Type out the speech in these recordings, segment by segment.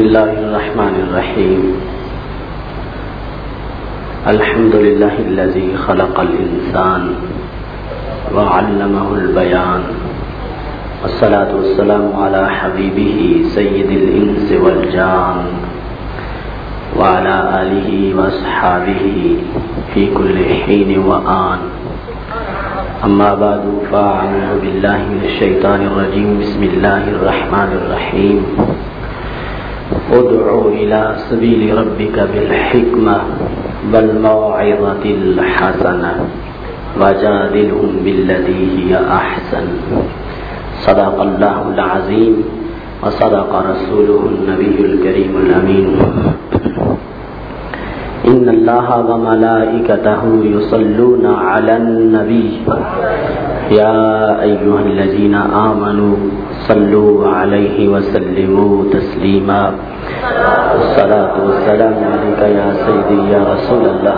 الله الرحمن الرحيم. الحمد لله الذي خلق الإنسان وعلمه البيان، والصلاة والسلام على حبيبه سيد الإنس والجان، وعلى آله وأصحابه في كل حين وآن. أما بعد فأعوذ بالله من الشيطان الرجيم. بسم الله الرحمن الرحيم. ادع إلى سبيل ربك بالحكمة والموعظة الحسنة وجادلهم بالتي هي أحسن. صدق الله العظيم وصدق رسوله النبي الكريم الأمين. إن الله وملائكته يصلون على النبي يا أيها الذين آمنوا صلوا عليه وسلموا تسليما. الصلاة والسلام عليك يا سيدي يا رسول الله،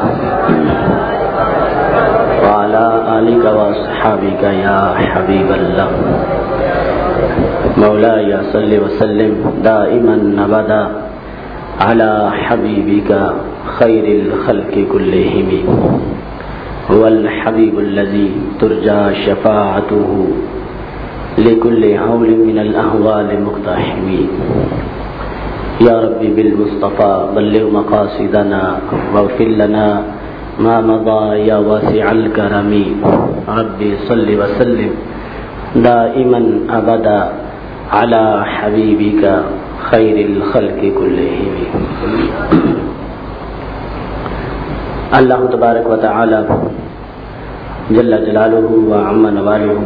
وعلى آلك وأصحابك يا حبيب الله. مولاي صل وسلم دائما أبدا على حبيبك خير الخلق كلهم، هو الحبيب الذي ترجى شفاعته لكل هول من الأهوال مقتحم. يا ربي بالمصطفى بلغ مقاصدنا واغفر لنا ما مضى يا واسع الكرم. ربي صل وسلم دائما أبدا على حبيبك خير الخلق كلهم. اللہ تبارک و تعالی جل جلالہ و عم نوالہ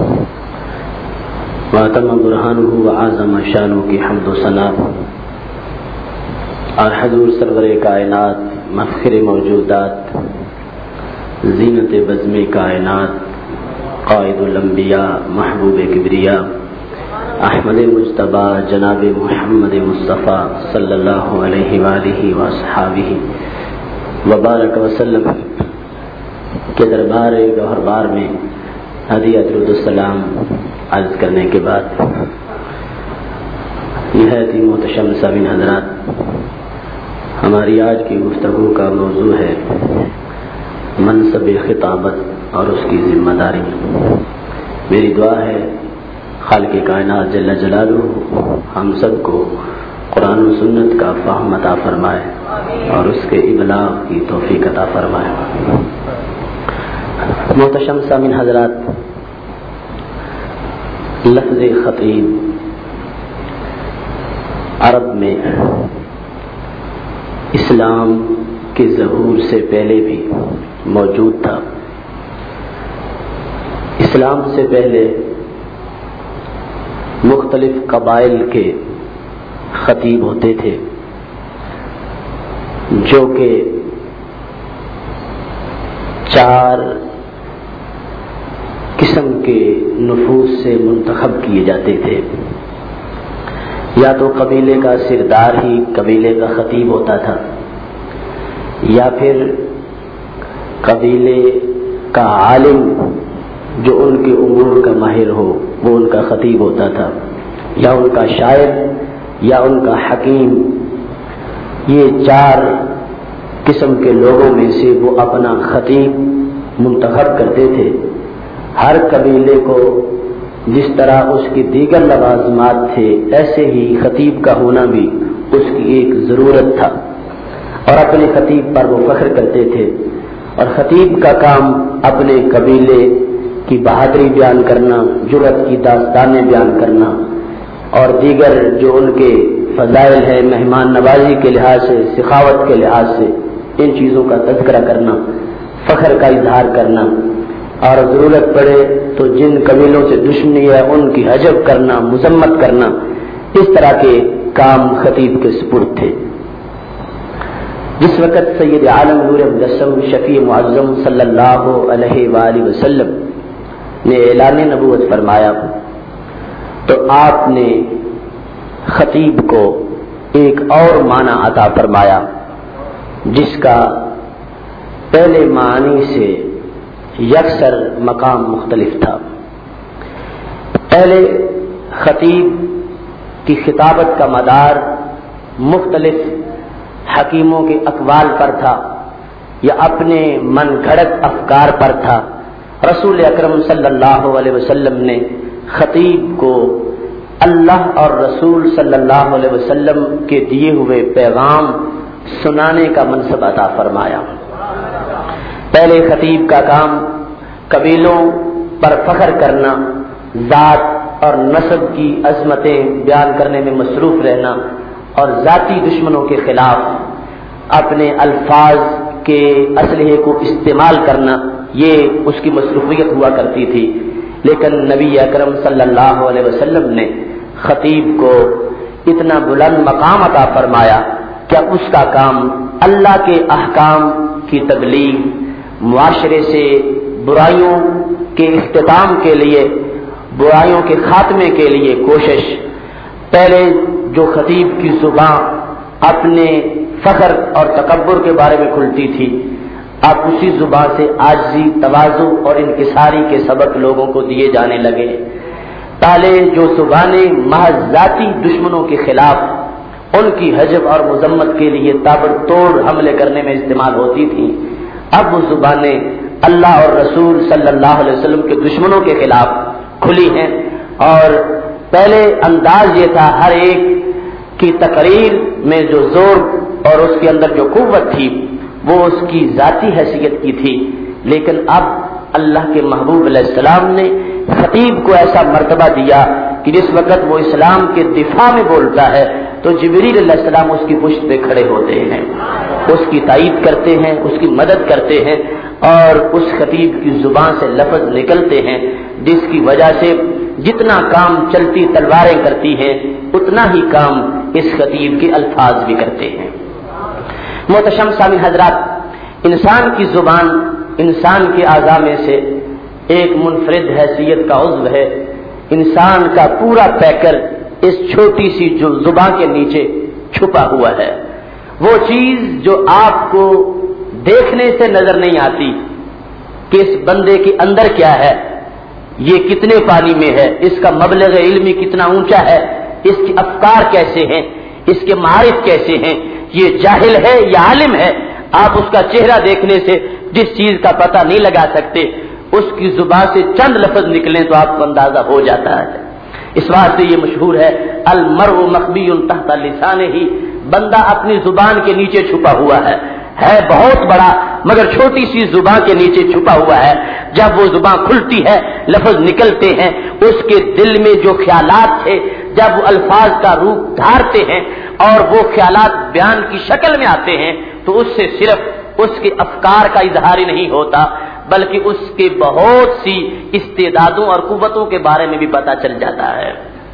و تم برہانہ و اعظم شانہ کی حمد و ثنا اور حضور سرور کائنات مفخر موجودات زینت بزم کائنات قائد الانبیاء محبوب کبریا احمد مجتبی جناب محمد مصطفیٰ صلی اللہ علیہ وآلہ وصحابہ وبارک وسلم کے دربار گوہر بار میں ہدیہ درود السلام عرض کرنے کے بعد نہایت ہی محتشم سامعین حضرات، ہماری آج کی گفتگو کا موضوع ہے منصب خطابت اور اس کی ذمہ داری. میری دعا ہے خالق کائنات جل جلالہ ہم سب کو قرآن و سنت کا فہم عطا فرمائے اور اس کے ابلاغ کی توفیق عطا فرمائے. محتشم سامعین حضرات، لفظ خطیب عرب میں اسلام کے ظہور سے پہلے بھی موجود تھا. اسلام سے پہلے مختلف قبائل کے خطیب ہوتے تھے جو کہ 4 قسم کے نفوس سے منتخب کیے جاتے تھے. یا تو قبیلے کا سردار ہی قبیلے کا خطیب ہوتا تھا، یا پھر قبیلے کا عالم جو ان کے امور کا ماہر ہو وہ ان کا خطیب ہوتا تھا، یا ان کا شاعر یا ان کا حکیم. یہ 4 قسم کے لوگوں میں سے وہ اپنا خطیب منتخب کرتے تھے. ہر قبیلے کو جس طرح اس کی دیگر لوازمات تھے ایسے ہی خطیب کا ہونا بھی اس کی ایک ضرورت تھا، اور اپنے خطیب پر وہ فخر کرتے تھے. اور خطیب کا کام اپنے قبیلے کی بہادری بیان کرنا، جرأت کی داستانیں بیان کرنا، اور دیگر جو ان کے فضائل ہے مہمان نوازی کے لحاظ سے، سخاوت کے لحاظ سے، ان چیزوں کا تذکرہ کرنا، فخر کا اظہار کرنا، اور ضرورت پڑے تو جن قبیلوں سے دشمنی ہے ان کی حجب کرنا، مذمت کرنا. اس طرح کے کام خطیب کے سپرد تھے. جس وقت سید عالم نور مجسم شفیع معظم صلی اللہ علیہ وآلہ وسلم نے اعلان نبوت فرمایا تو آپ نے خطیب کو ایک اور معنی عطا فرمایا جس کا پہلے معنی سے یکسر مقام مختلف تھا. پہلے خطیب کی خطابت کا مدار مختلف حکیموں کے اقوال پر تھا یا اپنے من گھڑت افکار پر تھا، رسول اکرم صلی اللہ علیہ وسلم نے خطیب کو اللہ اور رسول صلی اللہ علیہ وسلم کے دیے ہوئے پیغام سنانے کا منصب عطا فرمایا۔ پہلے خطیب کا کام قبیلوں پر فخر کرنا، ذات اور نسب کی عظمتیں بیان کرنے میں مصروف رہنا اور ذاتی دشمنوں کے خلاف اپنے الفاظ کے اسلحے کو استعمال کرنا، یہ اس کی مصروفیت ہوا کرتی تھی۔ لیکن نبی اکرم صلی اللہ علیہ وسلم نے خطیب کو اتنا بلند مقام عطا فرمایا کہ اس کا کام اللہ کے احکام کی تبلیغ، معاشرے سے برائیوں کے اختتام کے لیے، برائیوں کے خاتمے کے لیے کوشش۔ پہلے جو خطیب کی زبان اپنے فخر اور تکبر کے بارے میں کھلتی تھی، اب اسی زبان سے عاجزی، تواضع اور انکساری کے سبق لوگوں کو دیے جانے لگے۔ پہلے جو زبانیں محض ذاتی دشمنوں کے خلاف ان کی حجب اور مذمت کے لیے تابڑتوڑ حملے کرنے میں استعمال ہوتی تھیں، اب وہ زبانیں اللہ اور رسول صلی اللہ علیہ وسلم کے دشمنوں کے خلاف کھلی ہیں۔ اور پہلے انداز یہ تھا، ہر ایک کی تقریر میں جو زور اور اس کے اندر جو قوت تھی وہ اس کی ذاتی حیثیت کی تھی، لیکن اب اللہ کے محبوب علیہ السلام نے خطیب کو ایسا مرتبہ دیا کہ جس وقت وہ اسلام کے دفاع میں بولتا ہے تو جبریل علیہ السلام اس کی پشت پہ کھڑے ہوتے ہیں، اس کی تائید کرتے ہیں، اس کی مدد کرتے ہیں، اور اس خطیب کی زبان سے لفظ نکلتے ہیں جس کی وجہ سے جتنا کام چلتی تلواریں کرتی ہیں اتنا ہی کام اس خطیب کے الفاظ بھی کرتے ہیں۔ محتشم سامعین حضرات، انسان کی زبان انسان کے اعضاء میں سے ایک منفرد حیثیت کا عضو ہے۔ انسان کا پورا پیکر اس چھوٹی سی جو زبان کے نیچے چھپا ہوا ہے، وہ چیز جو آپ کو دیکھنے سے نظر نہیں آتی کہ اس بندے کے اندر کیا ہے، یہ کتنے پانی میں ہے، اس کا مبلغ علمی کتنا اونچا ہے، اس کے افکار کیسے ہیں، اس کے معارف کیسے ہیں، یہ جاہل ہے یا عالم ہے، آپ اس کا چہرہ دیکھنے سے جس چیز کا پتہ نہیں لگا سکتے، اس کی زبان سے چند لفظ نکلیں تو آپ کو اندازہ ہو جاتا ہے۔ اس واسطے یہ مشہور ہے، المرء مخبی تحت لسانہ، بندہ اپنی زبان کے نیچے چھپا ہوا ہے بہت بڑا مگر چھوٹی سی زبان کے نیچے چھپا ہوا ہے۔ جب وہ زبان کھلتی ہے، لفظ نکلتے ہیں، اس کے دل میں جو خیالات تھے جب وہ الفاظ کا روپ دھارتے ہیں اور وہ خیالات بیان کی شکل میں آتے ہیں تو اس سے صرف اس کے افکار کا اظہار ہی نہیں ہوتا بلکہ اس کے بہت سی استعدادوں اور قوتوں کے بارے میں بھی پتہ چل جاتا ہے۔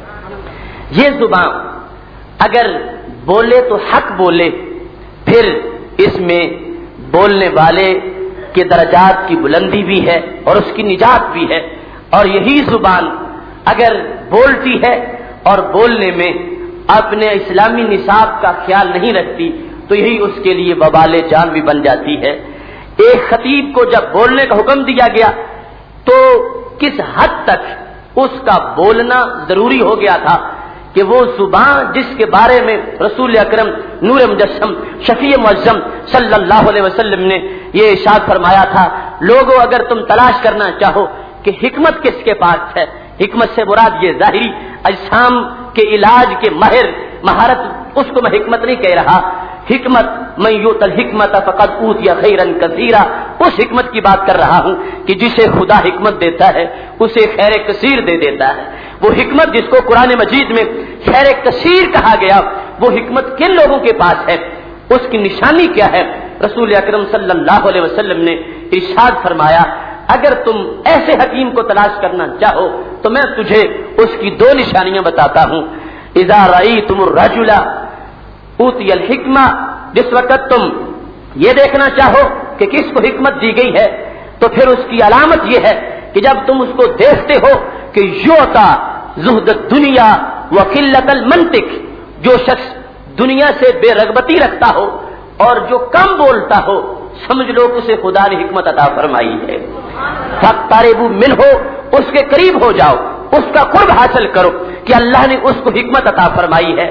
یہ زبان اگر بولے تو حق بولے، پھر اس میں بولنے والے کے درجات کی بلندی بھی ہے اور اس کی نجات بھی ہے، اور یہی زبان اگر بولتی ہے اور بولنے میں اپنے اسلامی نصاب کا خیال نہیں رکھتی تو یہی اس کے لیے وبال جان بھی بن جاتی ہے۔ ایک خطیب کو جب بولنے کا حکم دیا گیا تو کس حد تک اس کا بولنا ضروری ہو گیا تھا کہ وہ زبان جس کے بارے میں رسول اکرم نور مجسم شفیع معظم صلی اللہ علیہ وسلم نے یہ ارشاد فرمایا تھا، لوگوں اگر تم تلاش کرنا چاہو کہ حکمت کس کے پاس ہے، حکمت سے مراد یہ ظاہری اجسام کے علاج کے مہارت، اس کو میں حکمت نہیں کہہ رہا، حکمت من یؤت الحکمت فقد اوتی خیرا کثیرا، اس حکمت کی بات کر رہا ہوں کہ جسے خدا حکمت دیتا ہے اسے خیر کثیر دے دیتا ہے۔ وہ حکمت جس کو قرآن مجید میں خیر کثیر کہا گیا، وہ حکمت کن لوگوں کے پاس ہے، اس کی نشانی کیا ہے؟ رسول اکرم صلی اللہ علیہ وسلم نے ارشاد فرمایا، اگر تم ایسے حکیم کو تلاش کرنا چاہو تو میں تجھے اس کی دو نشانیاں بتاتا ہوں۔ اذا رأیتم الرجل اوتی الحکمہ، جس وقت تم یہ دیکھنا چاہو کہ کس کو حکمت دی گئی ہے تو پھر اس کی علامت یہ ہے کہ جب تم اس کو دیکھتے ہو کہ یوتا زہد الدنیا وقلت المنطق، جو شخص دنیا سے بے رغبتی رکھتا ہو اور جو کم بولتا ہو، سمجھ لو کہ اسے خدا نے حکمت عطا فرمائی ہے۔ فاقتربوا منہ، اس کے قریب ہو جاؤ، اس کا قرب حاصل کرو کہ اللہ نے اس کو حکمت عطا فرمائی ہے۔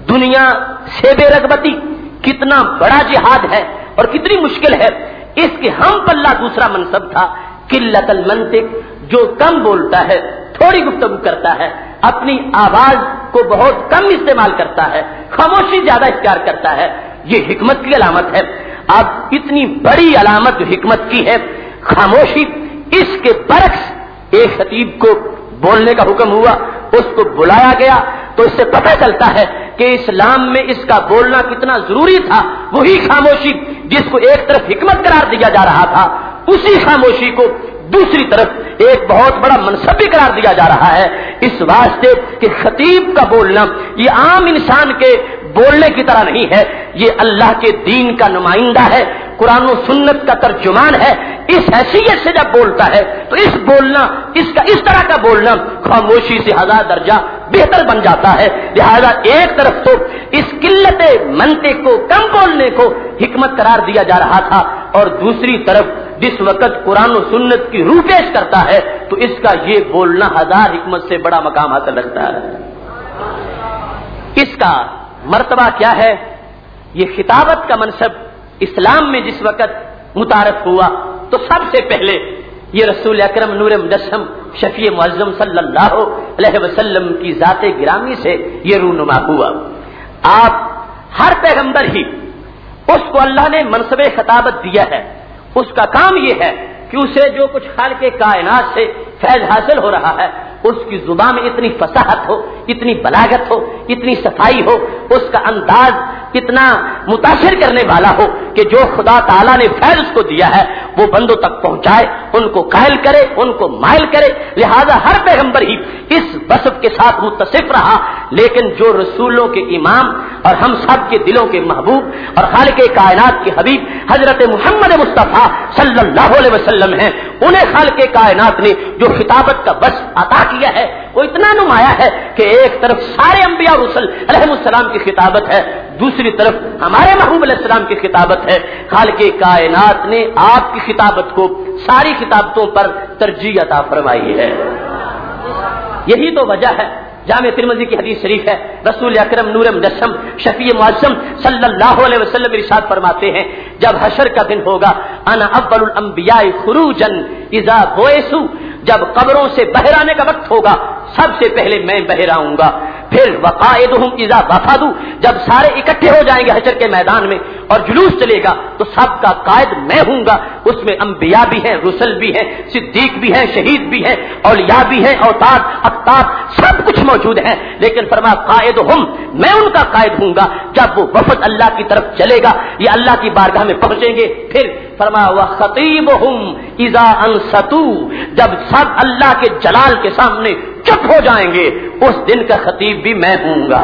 دنیا سے بے رغبتی کتنا بڑا جہاد ہے اور کتنی مشکل ہے، اس کے ہم پلہ دوسرا منصب تھا قلت المنطق، جو کم بولتا ہے، تھوڑی گفتگو کرتا ہے، اپنی آواز کو بہت کم استعمال کرتا ہے، خاموشی زیادہ اختیار کرتا ہے، یہ حکمت کی علامت ہے۔ اب اتنی بڑی علامت جو حکمت کی ہے خاموشی، اس کے برعکس ایک خطیب کو بولنے کا حکم ہوا، اس کو بلایا گیا، تو اس سے پتہ چلتا ہے کہ اسلام میں اس کا بولنا کتنا ضروری تھا۔ وہی خاموشی جس کو ایک طرف حکمت قرار دیا جا رہا تھا، اسی خاموشی کو دوسری طرف ایک بہت بڑا منصب بھی قرار دیا جا رہا ہے، اس واسطے کہ خطیب کا بولنا یہ عام انسان کے بولنے کی طرح نہیں ہے، یہ اللہ کے دین کا نمائندہ ہے، قرآن و سنت کا ترجمان ہے۔ اس حیثیت سے جب بولتا ہے تو اس طرح کا بولنا خاموشی سے 1000 درجہ بہتر بن جاتا ہے۔ لہذا ایک طرف تو اس قلت منطق کو، کم بولنے کو حکمت قرار دیا جا رہا تھا، اور دوسری طرف جس وقت قرآن و سنت کی روح پیش کرتا ہے تو اس کا یہ بولنا 1000 حکمت سے بڑا مقام حاصل رکھتا ہے۔ اس کا مرتبہ کیا ہے؟ یہ خطابت کا منصب اسلام میں جس وقت متعارف ہوا تو سب سے پہلے یہ رسول اکرم نور مجسم شفیع معظم صلی اللہ علیہ وسلم کی ذات گرامی سے یہ رونما ہوا۔ آپ ہر پیغمبر ہی اس کو اللہ نے منصب خطابت دیا ہے، اس کا کام یہ ہے کہ اسے جو کچھ خالق کائنات سے فیض حاصل ہو رہا ہے اس کی زبان میں اتنی فصاحت ہو، اتنی بلاغت ہو، اتنی صفائی ہو، اس کا انداز اتنا متاثر کرنے والا ہو کہ جو خدا تعالیٰ نے فیض اس کو دیا ہے وہ بندوں تک پہنچائے، ان کو قائل کرے، ان کو مائل کرے۔ لہذا ہر پیغمبر ہی اس وصف کے ساتھ متصف رہا، لیکن جو رسولوں کے امام اور ہم سب کے دلوں کے محبوب اور خالق کائنات کے حبیب حضرت محمد مصطفیٰ صلی اللہ علیہ وسلم ہیں، انہیں خالق کائنات نے جو خطابت کا وصف عطا کیا ہے وہ اتنا نمایاں ہے کہ ایک طرف سارے انبیاء اور رسل علیہ السلام کی خطابت ہے، دوسری طرف ہمارے محبوب علیہ السلام کی خطابت ہے۔ خالق کائنات نے آپ کی خطابت کو ساری خطابتوں پر ترجیح عطا فرمائی ہے۔ یہی تو وجہ ہے، جامع ترمذی کی حدیث شریف ہے، رسول اکرم نور مجسم شفیع معظم صلی اللہ علیہ وسلم ارشاد فرماتے ہیں جب حشر کا دن ہوگا، انا اول الانبیاء خروجا اذا بعثوا، جب قبروں سے باہر آنے کا وقت ہوگا سب سے پہلے میں باہر آؤں گا، پھر وقائدہم اذا وفدوا، جب سارے اکٹھے ہو جائیں گے حشر کے میدان میں اور جلوس چلے گا تو سب کا قائد میں ہوں گا، اس میں انبیاء بھی ہیں، رسل بھی ہیں، صدیق بھی ہیں، شہید بھی ہیں، اولیاء بھی ہیں، اوتاد اقطاب سب کچھ موجود ہیں، لیکن فرمایا قائدہم، میں ان کا قائد ہوں گا جب وہ وفد اللہ کی طرف چلے گا، یہ اللہ کی بارگاہ میں پہنچیں گے۔ پھر فرمایا وخطیبہم اذا انصتوا، جب سب اللہ کے جلال کے سامنے چپ ہو جائیں گے اس دن کا خطیب بھی میں ہوں گا۔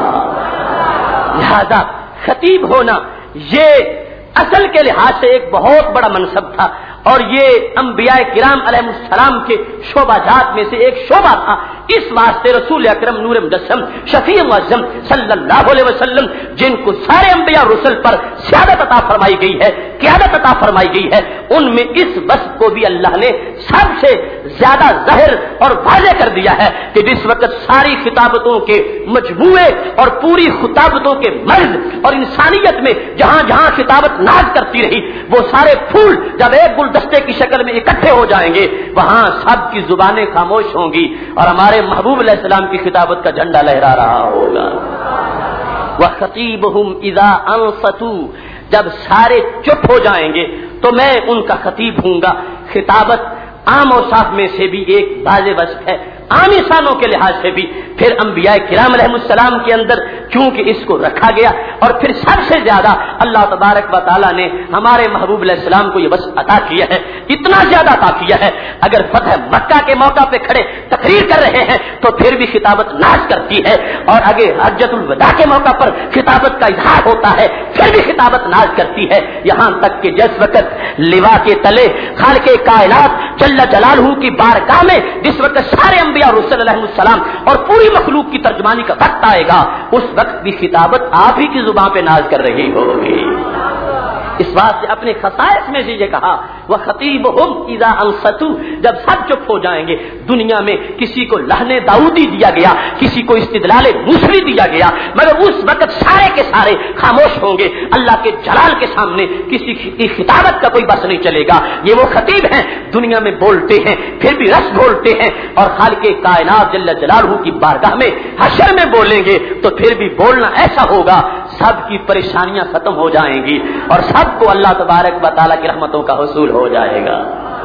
لہذا خطیب ہونا یہ اصل کے لحاظ سے ایک بہت بڑا منصب تھا، اور یہ انبیاء کرام علیہ السلام کے شعبہ جات میں سے ایک شعبہ تھا۔ اس واسطے رسول اکرم نور مجسم شفیع معظم صلی اللہ علیہ وسلم جن کو سارے انبیاء رسل پر سیادت عطا فرمائی گئی ہے، قیادت عطا فرمائی گئی ہے، ان میں اس وصف کو بھی اللہ نے سب سے زیادہ ظاہر اور واضح کر دیا ہے کہ جس وقت ساری خطابتوں کے مجموعے اور پوری خطابتوں کے مرض اور انسانیت میں جہاں جہاں خطابت ناز کرتی رہی وہ سارے پھول جب ایک گلدستے کی شکل میں اکٹھے ہو جائیں گے وہاں سب کی زبانیں خاموش ہوں گی اور ہمارے محبوب علیہ السلام کی خطابت کا جھنڈا لہرا رہا ہوگا۔ وَخَطِيبُهُمْ إِذَا أَنصَتُوا، جب سارے چپ ہو جائیں گے تو میں ان کا خطیب ہوں گا۔ خطابت عام اوصاف میں سے بھی ایک واضح وصف ہے، عام انسانوں کے لحاظ سے بھی، پھر انبیاء کرام علیہ السلام کے اندر چونکہ اس کو رکھا گیا، اور پھر سب سے زیادہ اللہ تبارک و تعالیٰ نے ہمارے محبوب علیہ السلام کو یہ بس عطا کیا ہے، اتنا زیادہ عطا کیا ہے اگر فتح مکہ کے موقع پہ کھڑے تقریر کر رہے ہیں تو پھر بھی خطابت ناز کرتی ہے، اور اگر حجۃ الوداع کے موقع پر خطابت کا اظہار ہوتا ہے پھر بھی خطابت ناز کرتی ہے، یہاں تک کہ جس وقت لوا کے تلے خالق کائنات جل جلالہ کی بارگاہ میں جس وقت سارے انبیاء رسول علیہ السلام اور پوری مخلوق کی ترجمانی کا وقت آئے گا اس وقت بھی خطابت آپ ہی کی زبان پہ ناز کر رہی ہوگی۔ اس بات سے اپنے خصائص میں سے یہ کہا وَخَطِيبُهُمْ إِذَا أَنصَتُوا، جب سب چپ ہو جائیں گے. دنیا میں کسی کو لحن داؤدی دیا گیا، کسی کو استدلال موسوی دیا گیا، مگر اس وقت سارے کے سارے خاموش ہوں گے. اللہ کے جلال کے سامنے کسی کی خطابت کا کوئی بس نہیں چلے گا. یہ وہ خطیب ہیں دنیا میں بولتے ہیں پھر بھی رس بولتے ہیں، اور خالق کائنات جل جلالہ کی بارگاہ میں حشر میں بولیں گے تو پھر بھی بولنا ایسا ہوگا سب کی پریشانیاں ختم ہو جائیں گی اور سب کو اللہ تبارک و تعالیٰ کی رحمتوں کا حصول ہو جائے گا.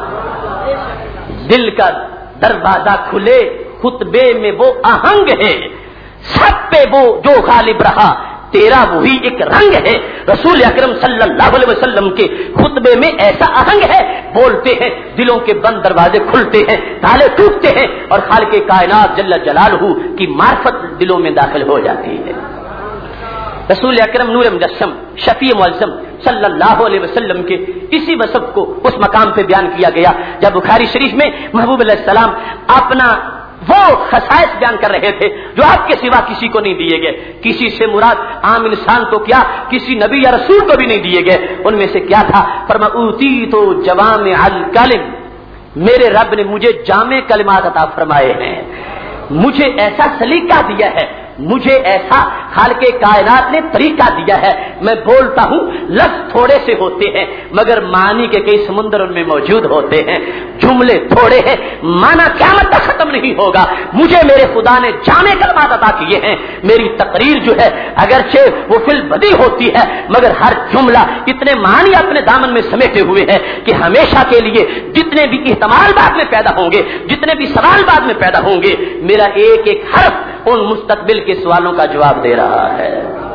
دل کا دروازہ کھلے خطبے میں وہ آہنگ ہے، سب پہ وہ جو غالب رہا تیرا وہی ایک رنگ ہے. رسول اکرم صلی اللہ علیہ وسلم کے خطبے میں ایسا آہنگ ہے، بولتے ہیں دلوں کے بند دروازے کھلتے ہیں، تالے ٹوٹتے ہیں اور خالق کائنات جل جلالہ کی معرفت دلوں میں داخل ہو جاتی ہے. رسول اکرم نور مجسم شفیع معظم صلی اللہ علیہ وسلم کے اسی وصف کو اس مقام پہ بیان کیا گیا جب بخاری شریف میں محبوب علیہ السلام اپنا وہ خصائص بیان کر رہے تھے جو آپ کے سوا کسی کو نہیں دیے گئے. کسی سے مراد عام انسان تو کیا، کسی نبی یا رسول کو بھی نہیں دیے گئے. ان میں سے کیا تھا؟ فرمایا اوتیت جوامع الکلم، میرے رب نے مجھے جامع کلمات عطا فرمائے ہیں، مجھے ایسا سلیقہ دیا ہے، مجھے ایسا خالق کائنات نے طریقہ دیا ہے. میں بولتا ہوں لفظ تھوڑے سے ہوتے ہیں مگر معنی کے کئی سمندر ان میں موجود ہوتے ہیں. جملے تھوڑے ہیں، معنی قیامت تک ختم نہیں ہوگا. مجھے میرے خدا نے جامع کلمات عطا کیے ہیں. میری تقریر جو ہے اگرچہ وہ فی البدی ہوتی ہے مگر ہر جملہ اتنے معنی اپنے دامن میں سمیٹے ہوئے ہیں کہ ہمیشہ کے لیے جتنے بھی احتمال بعد میں پیدا ہوں گے، جتنے بھی سوال بعد میں پیدا ہوں گے، میرا ایک ایک حرف ان مستقبل کے سوالوں کا جواب دے رہا ہے.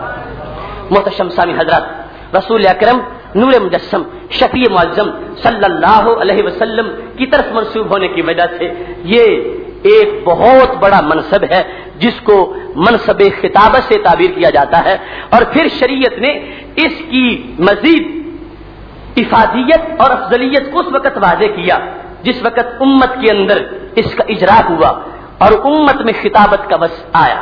محتشم سامع حضرات، رسول اکرم نور مجسم شفیع معظم صلی اللہ علیہ وسلم کی طرف منسوب ہونے کی وجہ سے یہ ایک بہت بڑا منصب ہے جس کو منصب خطابت سے تعبیر کیا جاتا ہے. اور پھر شریعت نے اس کی مزید افادیت اور افضلیت کو اس وقت واضح کیا جس وقت امت کے اندر اس کا اجرا ہوا اور امت میں خطابت کا وس آیا.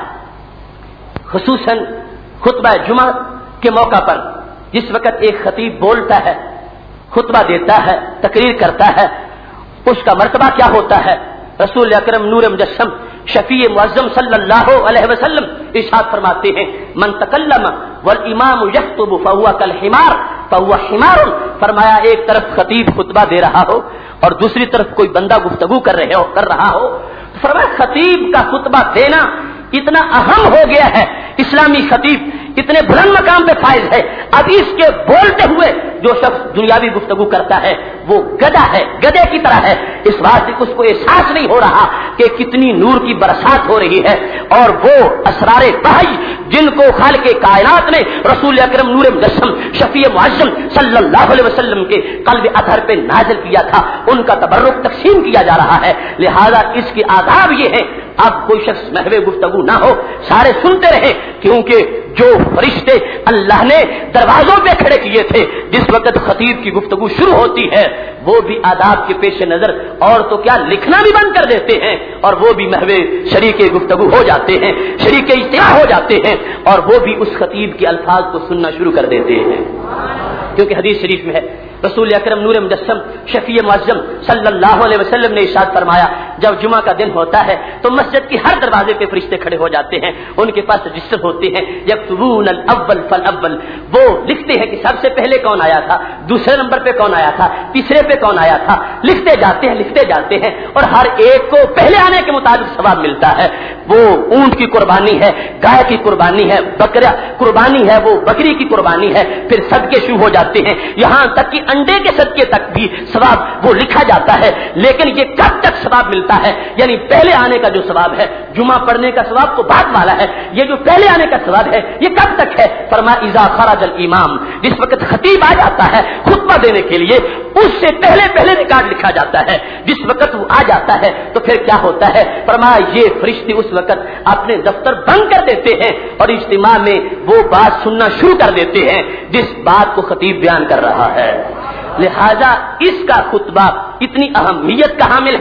خصوصاً خطبہ جمعہ کے موقع پر جس وقت ایک خطیب بولتا ہے، خطبہ دیتا ہے، تقریر کرتا ہے، اس کا مرتبہ کیا ہوتا ہے؟ رسول اکرم نور مجسم شفیع معظم صلی اللہ علیہ وسلم ارشاد فرماتے ہیں من تکلم والامام یخطب فهو کالحمار فهو حمار. فرمایا ایک طرف خطیب خطبہ دے رہا ہو اور دوسری طرف کوئی بندہ گفتگو کر رہا ہو، فرمایا خطیب کا خطبہ دینا اتنا اہم ہو گیا ہے، اسلامی خطیب اتنے بلند مقام پہ فائز ہے. اب اس کے بولتے ہوئے جو شخص دنیاوی گفتگو کرتا ہے وہ گدھا ہے، گدھے کی طرح ہے. اس بات سے اس کو احساس نہیں ہو رہا کہ کتنی نور کی برسات ہو رہی ہے اور وہ اسرار بھائی جن کو خالق کائنات نے رسول اکرم نور مجسم شفیع معظم صلی اللہ علیہ وسلم کے قلب اطہر پہ نازل کیا تھا ان کا تبرک تقسیم کیا جا رہا ہے. لہذا اس کے آداب یہ ہے اب کوئی شخص محو گفتگو نہ ہو، سارے سنتے رہیں، کیونکہ جو فرشتے اللہ نے دروازوں پہ کھڑے کیے تھے جس وقت خطیب کی گفتگو شروع ہوتی ہے وہ بھی آداب کے پیش نظر اور تو کیا لکھنا بھی بند کر دیتے ہیں اور وہ بھی محو شریک گفتگو ہو جاتے ہیں، شریک اجتماع ہو جاتے ہیں اور وہ بھی اس خطیب کے الفاظ کو سننا شروع کر دیتے ہیں. کیونکہ حدیث شریف میں ہے رسول اکرم نور مجسم شفیع معظم صلی اللہ علیہ وسلم نے ارشاد فرمایا جب جمعہ کا دن ہوتا ہے تو مسجد کے ہر دروازے پہ فرشتے کھڑے ہو جاتے ہیں، ان کے پاس رجسٹر ہوتے ہیں، یکتبون الاول فالاول، وہ لکھتے ہیں کہ سب سے پہلے کون آیا تھا، دوسرے نمبر پہ کون آیا تھا، تیسرے پہ کون آیا تھا، لکھتے جاتے ہیں اور ہر ایک کو پہلے آنے کے مطابق ثواب ملتا ہے. وہ اونٹ کی قربانی ہے، گائے کی قربانی ہے، بکرا قربانی ہے، وہ بکری کی قربانی ہے، پھر صدقے شروع ہو جاتے ہیں، یہاں تک کہ انڈے کے صدقے تک بھی ثواب وہ لکھا جاتا ہے. لیکن یہ کب تک ثواب ملتا ہے؟ یعنی پہلے آنے کا جو ثواب ہے، جمعہ پڑھنے کا ثواب تو بعد والا ہے، یہ جو پہلے آنے کا ثواب ہے یہ کب تک ہے؟ فرمایا اذا خرج الامام، جس وقت خطیب آ جاتا ہے خطبہ دینے کے لیے اس سے پہلے ریکارڈ لکھا جاتا ہے. جس وقت وہ آ جاتا ہے تو پھر کیا ہوتا ہے؟ فرمایا یہ فرشتے اس وقت اپنے دفتر بند کر دیتے ہیں اور اجتماع میں وہ بات سننا شروع کر دیتے ہیں جس بات کو خطیب بیان کر رہا ہے. لہذا اس کا خطبہ اتنی اہمیت کا حامل ہے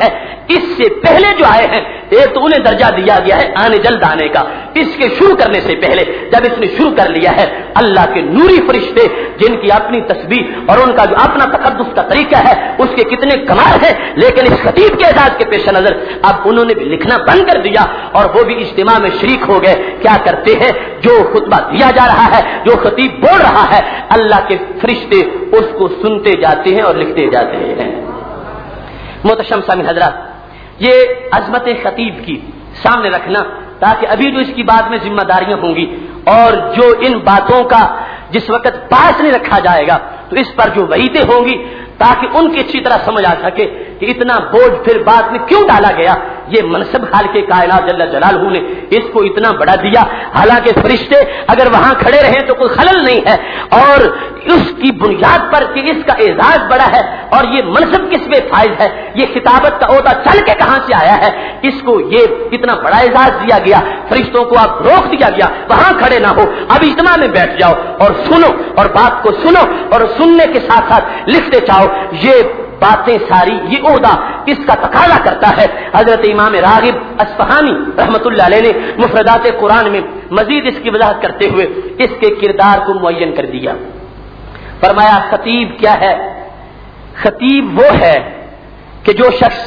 اس سے پہلے جو آئے ہیں ایک تو انہیں درجہ دیا گیا ہے آنے جلد آنے کا، اس کے شروع کرنے سے پہلے جب اس نے شروع کر لیا ہے اللہ کے نوری فرشتے جن کی اپنی تسبیح اور ان کا جو اپنا تقدس کا طریقہ ہے اس کے کتنے کمال ہے، لیکن اس خطیب کے اعزاز کے پیش نظر اب انہوں نے بھی لکھنا بند کر دیا اور وہ بھی اجتماع میں شریک ہو گئے۔ کیا کرتے ہیں؟ جو خطبہ دیا جا رہا ہے، جو خطیب بول رہا ہے، اللہ کے فرشتے اس کو سنتے جاتے ہیں اور لکھتے جاتے ہیں۔ محترم سامعین حضرات، یہ عظمت خطیب کی سامنے رکھنا تاکہ ابھی جو اس کی بعد میں ذمہ داریاں ہوں گی اور جو ان باتوں کا جس وقت پاس نہیں رکھا جائے گا تو اس پر جو وعیدیں ہوں گی تاکہ ان کی اچھی طرح سمجھ آ سکے کہ اتنا بوجھ پھر بعد میں کیوں ڈالا گیا۔ یہ منصب خالق کائنات جل جلالہ نے اس کو اتنا بڑا دیا، حالانکہ فرشتے اگر وہاں کھڑے رہیں تو کوئی خلل نہیں ہے، اور اس کی بنیاد پر کہ اس کا اعزاز بڑا ہے اور یہ منصب کس میں فائز ہے، یہ خطابت کا عہدہ چل کے کہاں سے آیا ہے، اس کو یہ اتنا بڑا اعزاز دیا گیا، فرشتوں کو اب روک دیا گیا وہاں کھڑے نہ ہو، اب اجتماع میں بیٹھ جاؤ اور سنو اور بات کو سنو اور سننے کے ساتھ ساتھ لکھتے جاؤ۔ یہ باتیں ساری یہ عہدہ اس کا تقاضا کرتا ہے۔ حضرت امام راغب اصفہانی رحمت اللہ علیہ نے مفردات قرآن میں مزید اس کی وضاحت کرتے ہوئے اس کے کردار کو معین کر دیا۔ فرمایا خطیب کیا ہے؟ خطیب وہ ہے کہ جو شخص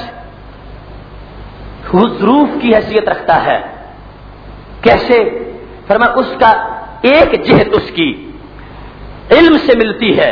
حضروف کی حیثیت رکھتا ہے۔ کیسے؟ فرمایا اس کا ایک جہت اس کی علم سے ملتی ہے،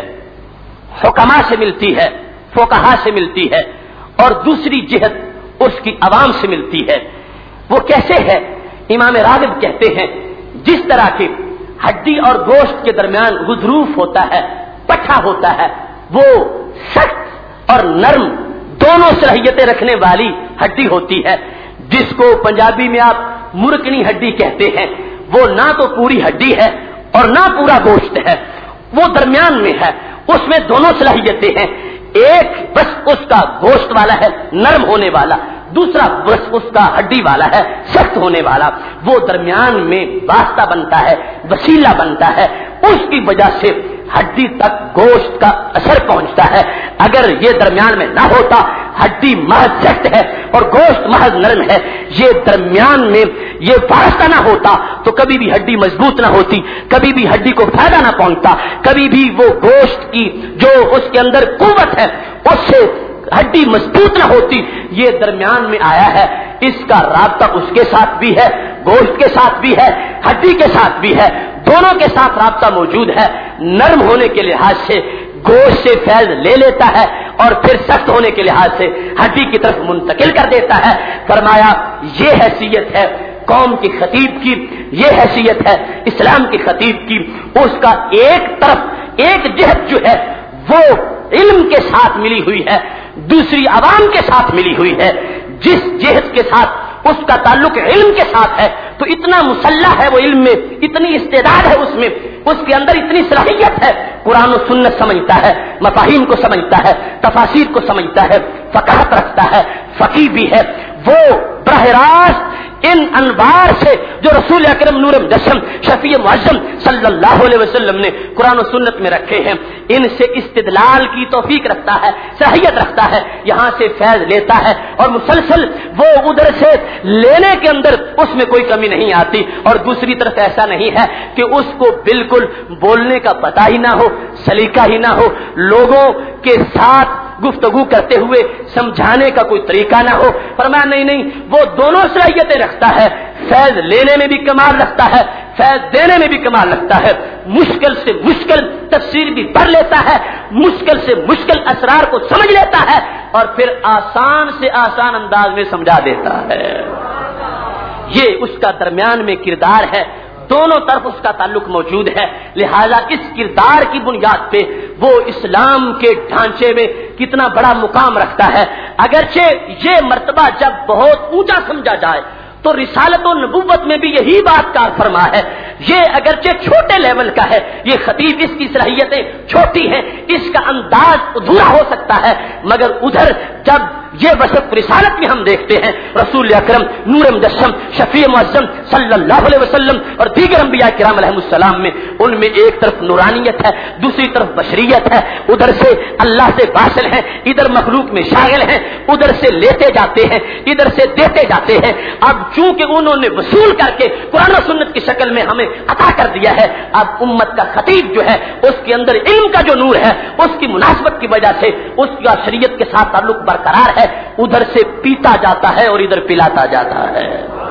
حکما سے ملتی ہے، فقہا سے ملتی ہے، اور دوسری جہت اس کی عوام سے ملتی ہے۔ وہ کیسے ہے؟ امام راغب کہتے ہیں جس طرح کی ہڈی اور گوشت کے درمیان غضروف ہوتا ہے، پٹھا ہوتا ہے، وہ سخت اور نرم دونوں صلاحیتیں رکھنے والی ہڈی ہوتی ہے، جس کو پنجابی میں آپ مرکنی ہڈی کہتے ہیں۔ وہ نہ تو پوری ہڈی ہے اور نہ پورا گوشت ہے، وہ درمیان میں ہے، اس میں دونوں صلاحیتیں ہیں۔ ایک بس اس کا گوشت والا ہے نرم ہونے والا، دوسرا بس اس کا ہڈی والا ہے سخت ہونے والا، وہ درمیان میں واسطہ بنتا ہے، وسیلہ بنتا ہے، اس کی وجہ سے ہڈی تک گوشت کا اثر پہنچتا ہے۔ اگر یہ درمیان میں نہ ہوتا، ہڈی محض سخت ہے اور گوشت محض نرم ہے، یہ درمیان میں یہ واسطہ نہ ہوتا تو کبھی بھی ہڈی مضبوط نہ ہوتی، کبھی بھی ہڈی کو فائدہ نہ پہنچتا، کبھی بھی وہ گوشت کی جو اس کے اندر قوت ہے اس سے ہڈی مضبوط نہ ہوتی۔ یہ درمیان میں آیا ہے، اس کا رابطہ اس کے ساتھ بھی ہے، گوشت کے ساتھ بھی ہے، ہڈی کے ساتھ بھی ہے، دونوں کے ساتھ رابطہ موجود ہے۔ نرم ہونے کے لحاظ سے گوشت سے فیض لے لیتا ہے اور پھر سخت ہونے کے لحاظ سے ہڈی کی طرف منتقل کر دیتا ہے۔ فرمایا یہ حیثیت ہے قوم کی خطیب کی، یہ حیثیت ہے اسلام کی خطیب کی۔ اس کا ایک طرف ایک جہت جو ہے وہ علم کے ساتھ ملی ہوئی ہے، دوسری عوام کے ساتھ ملی ہوئی ہے۔ جس جہت کے ساتھ اس کا تعلق علم کے ساتھ ہے تو اتنا مسلح ہے وہ علم میں، اتنی استعداد ہے اس میں، اس کے اندر اتنی صلاحیت ہے، قرآن و سنت سمجھتا ہے، مفاہیم کو سمجھتا ہے، تفاسیر کو سمجھتا ہے، فقاہت رکھتا ہے، فقیہ بھی ہے۔ وہ براہ راست ان انوار سے جو رسول اکرم نور مجسم شفیع معظم صلی اللہ علیہ وسلم نے قرآن و سنت میں رکھے ہیں، ان سے استدلال کی توفیق رکھتا ہے، صلاحیت رکھتا ہے، یہاں سے فیض لیتا ہے اور مسلسل وہ ادھر سے لینے کے اندر اس میں کوئی کمی نہیں آتی، اور دوسری طرف ایسا نہیں ہے کہ اس کو بالکل بولنے کا پتہ ہی نہ ہو، سلیقہ ہی نہ ہو، لوگوں کے ساتھ گفتگو کرتے ہوئے سمجھانے کا کوئی طریقہ نہ ہو۔ فرمایا نہیں، وہ دونوں صلاحیتیں رکھتا ہے، فیض لینے میں بھی کمال رکھتا ہے، فیض دینے میں بھی کمال رکھتا ہے، مشکل سے مشکل تفسیر بھی پڑھ لیتا ہے، مشکل سے مشکل اسرار کو سمجھ لیتا ہے اور پھر آسان سے آسان انداز میں سمجھا دیتا ہے۔ یہ اس کا درمیان میں کردار ہے، دونوں طرف اس کا تعلق موجود ہے، لہذا اس کردار کی بنیاد پہ وہ اسلام کے ڈھانچے میں کتنا بڑا مقام رکھتا ہے۔ اگرچہ یہ مرتبہ جب بہت اونچا سمجھا جائے تو رسالت و نبوت میں بھی یہی بات کار فرما ہے، یہ اگرچہ چھوٹے لیول کا ہے، یہ خطیب اس کی صلاحیتیں چھوٹی ہیں، اس کا انداز ادھورا ہو سکتا ہے، مگر ادھر جب یہ وصف رسالت میں ہم دیکھتے ہیں. رسول اکرم نور مجسم شفیع معظم صلی اللہ علیہ وسلم اور دیگر انبیاء کرام علیہ السلام میں ان میں ایک طرف نورانیت ہے, دوسری طرف بشریت ہے. ادھر سے اللہ سے واصل ہیں, ادھر مخلوق میں شاغل ہیں, ادھر سے لیتے جاتے ہیں, ادھر سے دیتے جاتے ہیں. اب چونکہ انہوں نے وصول کر کے قرآن و سنت کی شکل میں ہمیں عطا کر دیا ہے, اب امت کا خطیب جو ہے اس کے اندر علم کا جو نور ہے اس کی مناسبت کی وجہ سے اس کا شریعت کے ساتھ تعلق برقرار ہے, ادھر سے پیتا جاتا ہے اور ادھر پلاتا جاتا ہے.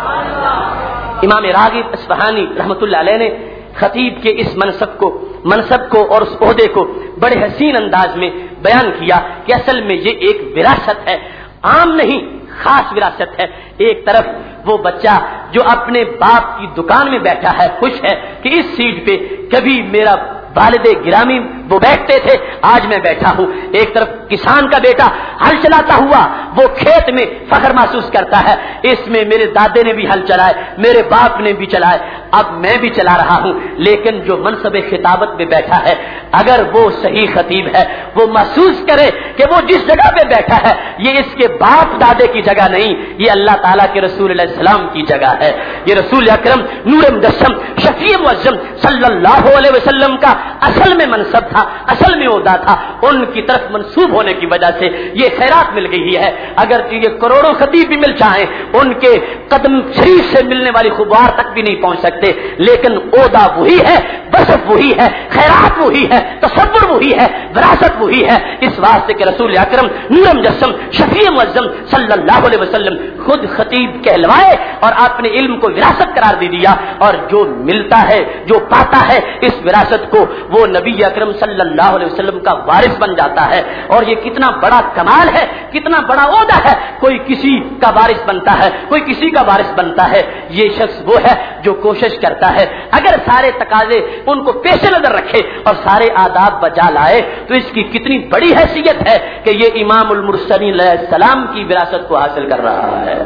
امام راغب اصفہانی رحمت اللہ علیہ نے خطیب کے اس منصب کو اور اس عہدے کو بڑے حسین انداز میں بیان کیا کہ اصل میں یہ ایک وراثت ہے, عام نہیں خاص وراثت ہے. ایک طرف وہ بچہ جو اپنے باپ کی دکان میں بیٹھا ہے, خوش ہے کہ اس سیٹ پہ کبھی میرا والد گرامی وہ بیٹھتے تھے, آج میں بیٹھا ہوں. ایک طرف کسان کا بیٹا ہل چلاتا ہوا وہ کھیت میں فخر محسوس کرتا ہے, اس میں میرے دادے نے بھی ہل چلائے, میرے باپ نے بھی چلائے, اب میں بھی چلا رہا ہوں. لیکن جو منصب خطابت میں بیٹھا ہے, اگر وہ صحیح خطیب ہے, وہ محسوس کرے کہ وہ جس جگہ پہ بیٹھا ہے یہ اس کے باپ دادے کی جگہ نہیں, یہ اللہ تعالیٰ کے رسول علیہ السلام کی جگہ ہے. یہ رسول اکرم نور مجسم شفیع معظم صلی اللہ علیہ وسلم کا اصل میں منصب تھا, اصل میں عہدہ تھا. ان کی طرف منسوب ہونے کی وجہ سے یہ خیرات مل گئی ہے. اگر یہ کروڑوں خطیب بھی مل جائیں, ان کے قدم شریف سے ملنے والی خوبار تک بھی نہیں پہنچ سکتے, لیکن عہدہ وہی ہے, وصف وہی ہے, خیرات وہی ہے, تصور وہی ہے, وراثت وہی ہے. اس واسطے کہ رسول اکرم نور مجسم شفیع معظم صلی اللہ علیہ وسلم خود خطیب کہلوائے اور آپ نے علم کو وراثت قرار دے دیا, اور جو ملتا ہے جو پاتا ہے اس وراثت کو وہ نبی اکرم صلی اللہ علیہ وسلم کا وارث بن جاتا ہے. اور یہ کتنا بڑا کمال ہے, کتنا بڑا عہدہ ہے. کوئی کسی کا وارث بنتا ہے, کوئی کسی کا وارث بنتا ہے. یہ شخص وہ ہے جو کوشش کرتا ہے اگر سارے تقاضے ان کو پیش نظر رکھے اور سارے آداب بجا لائے تو اس کی کتنی بڑی حیثیت ہے کہ یہ امام المرسلین علیہ السلام کی وراثت کو حاصل کر رہا ہے.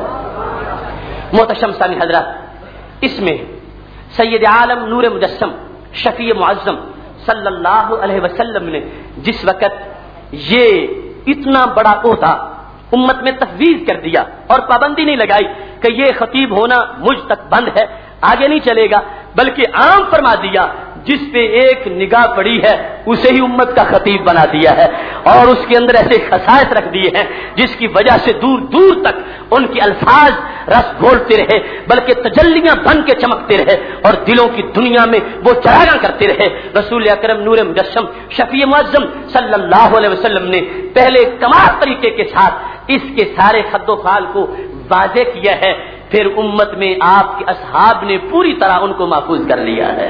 محتشم سامعین حضرات, اس میں سید عالم نور مجسم شفیع معظم صلی اللہ علیہ وسلم نے جس وقت یہ اتنا بڑا عہدہ امت میں تفویض کر دیا اور پابندی نہیں لگائی کہ یہ خطیب ہونا مجھ تک بند ہے, آگے نہیں چلے گا, بلکہ عام فرما دیا جس پہ ایک نگاہ پڑی ہے اسے ہی امت کا خطیب بنا دیا ہے, اور اس کے اندر ایسے خصائص رکھ دیے ہیں جس کی وجہ سے دور دور تک ان کے الفاظ رس گھولتے رہے, بلکہ تجلیاں بن کے چمکتے رہے اور دلوں کی دنیا میں وہ چراغاں کرتے رہے. رسول اکرم نور مجسم شفیع معظم صلی اللہ علیہ وسلم نے پہلے کمال طریقے کے ساتھ اس کے سارے خد و فعال کو واضح کیا ہے, پھر امت میں آپ کے اصحاب نے پوری طرح ان کو محفوظ کر لیا ہے.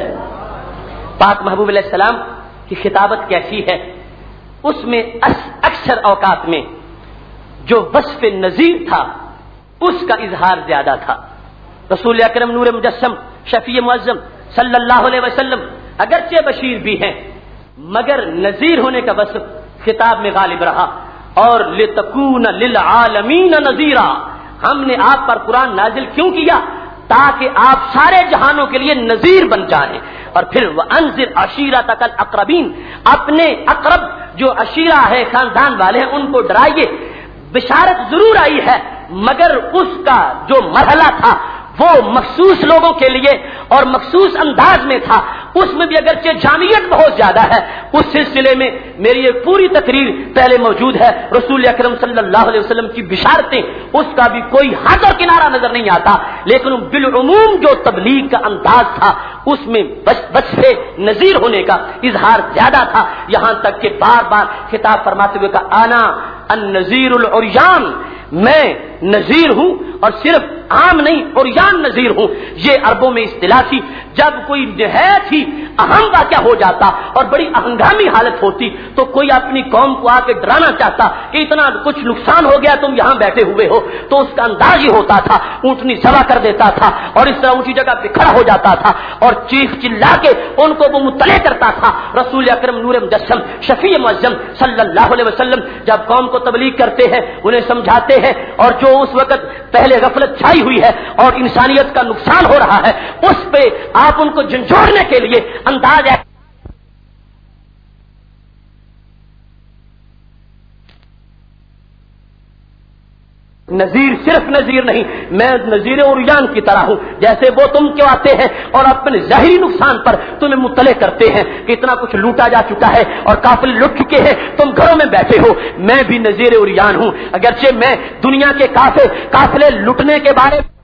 پاک محبوب علیہ السلام کی خطابت کیسی ہے, اس میں اکثر اوقات میں جو وصف نظیر تھا اس کا اظہار زیادہ تھا. رسول اکرم نور مجسم شفیع معظم صلی اللہ علیہ وسلم اگرچہ بشیر بھی ہیں مگر نذیر ہونے کا وصف خطاب میں غالب رہا. اور لتکون للعالمین نذیرا, ہم نے آپ پر قرآن نازل کیوں کیا تاکہ آپ سارے جہانوں کے لیے نذیر بن جائیں. اور پھر وانذر عشیرتک الاقربین, اپنے اقرب جو عشیرہ ہے خاندان والے ہیں ان کو ڈرائیے. بشارت ضرور آئی ہے مگر اس کا جو مرحلہ تھا وہ مخصوص لوگوں کے لیے اور مخصوص انداز میں تھا, اس میں بھی اگرچہ جامعیت بہت زیادہ ہے. اس سلسلے میں میری ایک پوری تقریر پہلے موجود ہے. رسول اکرم صلی اللہ علیہ وسلم کی بشارتیں, اس کا بھی کوئی حد اور کنارہ نظر نہیں آتا, لیکن بالعموم جو تبلیغ کا انداز تھا اس میں وصف نذیر ہونے کا اظہار زیادہ تھا. یہاں تک کہ بار بار خطاب فرماتے ہوئے کہا انا النذیر العریان, میں نذیر ہوں اور صرف عام نہیں عریان نذیر ہوں. یہ عربوں میں اصطلاح تھی جب کوئی نہایت ہی اہم واقعہ ہو جاتا اور بڑی ہنگامی حالت ہوتی تو کوئی اپنی قوم کو آ کے ڈرانا چاہتا کہ اتنا کچھ نقصان ہو گیا تم یہاں بیٹھے ہوئے ہو, تو اس کا انداز یہ ہوتا تھا اونٹنی سوا کر دیتا تھا اور اس طرح اونچی جگہ پہ کھڑا ہو جاتا تھا اور چیخ چلا کے ان کو وہ مطلع کرتا تھا. رسول اکرم نور مجسم شفیع معظم صلی اللہ علیہ وسلم جب قوم کو تبلیغ کرتے ہیں انہیں سمجھاتے ہیں, اور جو اس وقت پہلے غفلت چھائی ہوئی ہے اور انسانیت کا نقصان ہو رہا ہے اس پہ آپ ان کو جھنجھوڑنے کے لیے انداز ہے. نذیر صرف نذیر نہیں، میں نذیر عریان کی طرح ہوں، جیسے وہ تم کیوں آتے ہیں اور اپنے ظاہری نقصان پر تمہیں مطلع کرتے ہیں کہ اتنا کچھ لوٹا جا چکا ہے اور قافلے لٹ چکے ہیں، تم گھروں میں بیٹھے ہو، میں بھی نذیر عریان ہوں، اگرچہ میں دنیا کے قافلے لٹنے کے بارے میں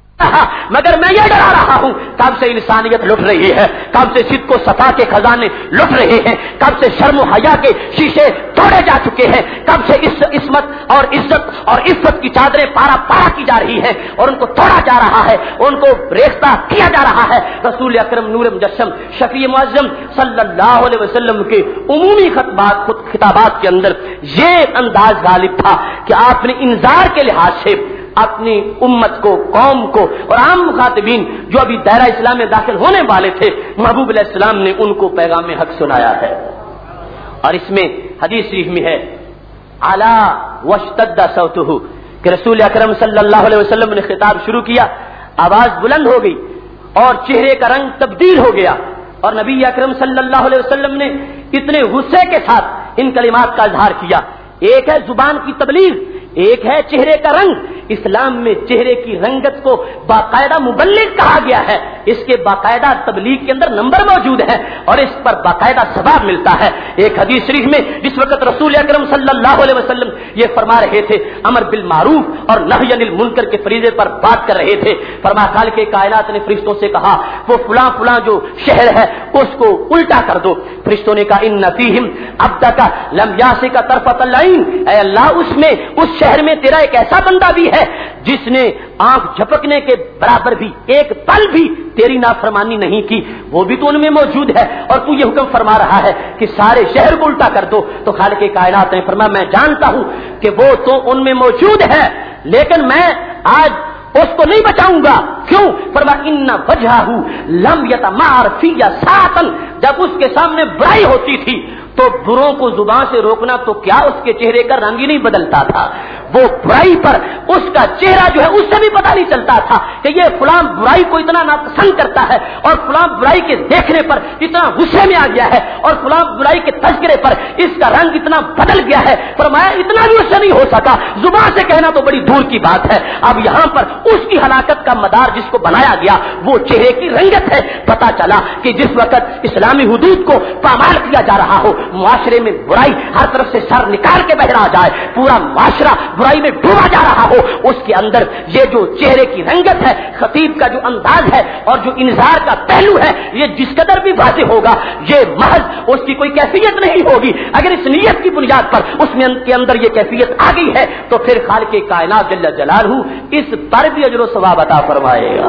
مگر میں یہ ڈرا رہا ہوں کب سے انسانیت لٹ رہی ہے، کب سے صدق و صفا کے خزانے لٹ رہے ہیں، کب سے شرم و حیا کے شیشے توڑے جا چکے ہیں، کب سے عصمت اور عزت اور عزت کی چادریں پارا پارا کی جا رہی ہیں اور ان کو توڑا جا رہا ہے، ان کو ریختہ کیا جا رہا ہے۔ رسول اکرم نور مجسم شفیع معظم صلی اللہ علیہ وسلم کے عمومی خطابات کے اندر یہ انداز غالب تھا کہ آپ نے انذار کے لحاظ سے اپنی امت کو، قوم کو اور عام مخاطبین جو ابھی دائرہ اسلام میں داخل ہونے والے تھے، محبوب علیہ السلام نے ان کو پیغام حق سنایا ہے۔ اور اس میں حدیث شریف میں ہے اعلی واشتد صوتہ کہ رسول اکرم صلی اللہ علیہ وسلم نے خطاب شروع کیا، آواز بلند ہو گئی اور چہرے کا رنگ تبدیل ہو گیا، اور نبی اکرم صلی اللہ علیہ وسلم نے اتنے غصے کے ساتھ ان کلمات کا اظہار کیا۔ ایک ہے زبان کی تبلیغ، ایک ہے چہرے کا رنگ۔ اسلام میں چہرے کی رنگت کو باقاعدہ مبلغ کہا گیا ہے، اس کے باقاعدہ تبلیغ کے اندر نمبر موجود ہے اور اس پر باقاعدہ ثواب ملتا ہے۔ ایک حدیث شریف میں جس وقت رسول اکرم صلی اللہ علیہ وسلم یہ فرما رہے تھے، امر بالمعروف اور نہی عن المنکر کے فریضے پر بات کر رہے تھے، فرمایا خالق کائنات نے فرشتوں سے کہا وہ فلاں فلاں جو شہر ہے اس کو الٹا کر دو۔ فرشتوں نے کہا ان فیہم عبدک لم یاسک طرفۃ العین، اے اللہ اس شہر میں تیرا ایک ایسا بندہ بھی ہے جس نے آنکھ جھپکنے کے برابر بھی ایک پل بھی تیری نافرمانی نہیں کی، وہ بھی تو ان میں موجود ہے اور تو یہ حکم فرما رہا ہے کہ سارے شہر کو الٹا کر دو۔ تو خالق کائنات نے فرمایا میں جانتا ہوں کہ وہ تو ان میں موجود ہے لیکن میں آج اس کو نہیں بچاؤں گا۔ کیوں؟ فرمایا ان وجہہ لم یتمار فی ساعۃ، جب اس کے سامنے برائی ہوتی تھی تو بروں کو زبان سے روکنا تو کیا اس کے چہرے کا رنگ ہی نہیں بدلتا تھا، وہ برائی پر اس کا چہرہ جو ہے اس سے بھی پتہ نہیں چلتا تھا کہ یہ فلاں برائی کو اتنا ناپسند کرتا ہے اور فلاں برائی کے دیکھنے پر اتنا غصے میں آ گیا ہے اور فلاں برائی کے تذکرے پر اس کا رنگ اتنا بدل گیا ہے۔ فرمایا اتنا بھی اس سے نہیں ہو سکا، زبان سے کہنا تو بڑی دور کی بات ہے۔ اب یہاں پر اس کی ہلاکت کا مدار جس کو بنایا گیا وہ چہرے کی رنگت ہے۔ پتا چلا کہ جس وقت اسلامی حدود کو پامال کیا جا رہا ہو، معاشرے میں برائی ہر طرف سے سر نکال کے بہ رہا جائے، پورا معاشرہ برائی میں ڈوبا جا رہا ہو، اس کے اندر یہ جو چہرے کی رنگت ہے، خطیب کا جو انداز ہے اور جو انذار کا پہلو ہے، یہ جس قدر بھی واضح ہوگا یہ محض اس کی کوئی کیفیت نہیں ہوگی۔ اگر اس نیت کی بنیاد پر اس میں کے اندر یہ کیفیت آ گئی ہے تو پھر خالق کائنات جل جلالہ اس پر بھی اجر و ثواب عطا فرمائے گا۔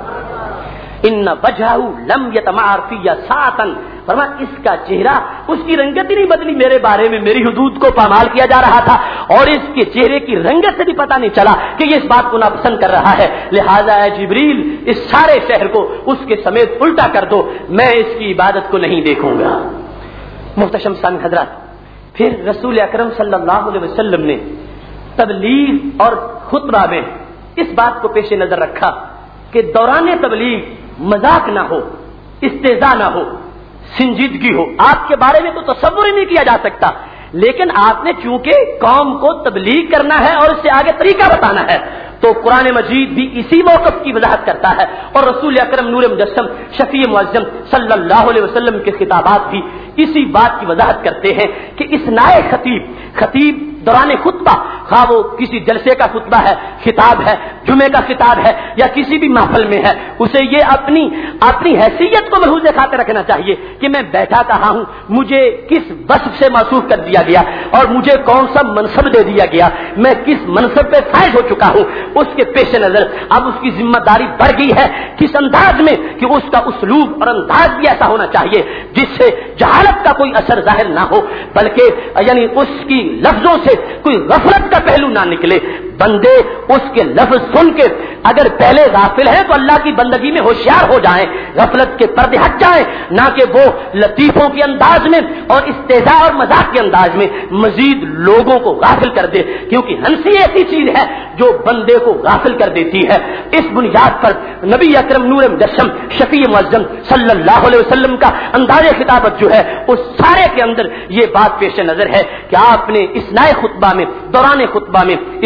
ان وجہہ لم یتمار فی ساعۃ، فرمایا اس کا چہرہ، اس کی رنگت ہی نہیں بدلی، میرے بارے میں میری حدود کو پامال کیا جا رہا تھا اور اس کے چہرے کی رنگت سے بھی پتہ نہیں چلا کہ یہ اس بات کو ناپسند کر رہا ہے، لہذا اے جبریل اس سارے شہر کو اس کے سمیت الٹا کر دو، میں اس کی عبادت کو نہیں دیکھوں گا۔ محتشم سامعین حضرات، پھر رسول اکرم صلی اللہ علیہ وسلم نے تبلیغ اور خطبہ میں اس بات کو پیش نظر رکھا کہ دوران تبلیغ مذاق نہ ہو، استہزاء نہ ہو، سنجیدگی ہو۔ آپ کے بارے میں تو تصور ہی نہیں کیا جا سکتا، لیکن آپ نے چونکہ قوم کو تبلیغ کرنا ہے اور اس سے آگے طریقہ بتانا ہے تو قرآن مجید بھی اسی موقف کی وضاحت کرتا ہے اور رسول اکرم نور مجسم شفیع معظم صلی اللہ علیہ وسلم کے خطابات بھی اسی بات کی وضاحت کرتے ہیں کہ اس نائے خطیب دوران خطبہ، خواہ وہ کسی جلسے کا خطبہ ہے، خطاب ہے، جمعے کا خطاب ہے یا کسی بھی محفل میں ہے، اسے یہ اپنی حیثیت کو ملحوظ خاطر رکھنا چاہیے کہ میں بیٹھا کہاں ہوں، مجھے کس وصف سے موصوف کر دیا گیا اور مجھے کون سا منصب دے دیا گیا، میں کس منصب پہ فائز ہو چکا ہوں۔ اس کے پیش نظر اب اس کی ذمہ داری بڑھ گئی ہے کس انداز میں کہ اس کا اسلوب اور انداز بھی ایسا ہونا چاہیے جس سے جہالت کا کوئی اثر ظاہر نہ ہو، بلکہ یعنی اس کی لفظوں سے کوئی غفلت کا پہلو نہ نکلے۔ بندے اس کے لفظ سن کے اگر پہلے غافل ہیں تو اللہ کی بندگی میں ہوشیار ہو جائیں، غفلت کے پردے ہٹ جائیں، نہ کہ وہ لطیفوں کے انداز میں اور استہزاء اور مذاق کے انداز میں مزید لوگوں کو غافل کر دے، کیونکہ ہنسی ایسی چیز ہے جو بندے کو غافل کر دیتی ہے۔ اس بنیاد پر نبی اکرم نور مجسم شفیع معظم صلی اللہ علیہ وسلم کا انداز خطابت جو ہے اس سارے کے اندر یہ بات پیش نظر ہے کہ آپ نے اس نئے خطبہ میں، دوران خطبہ میں اس بات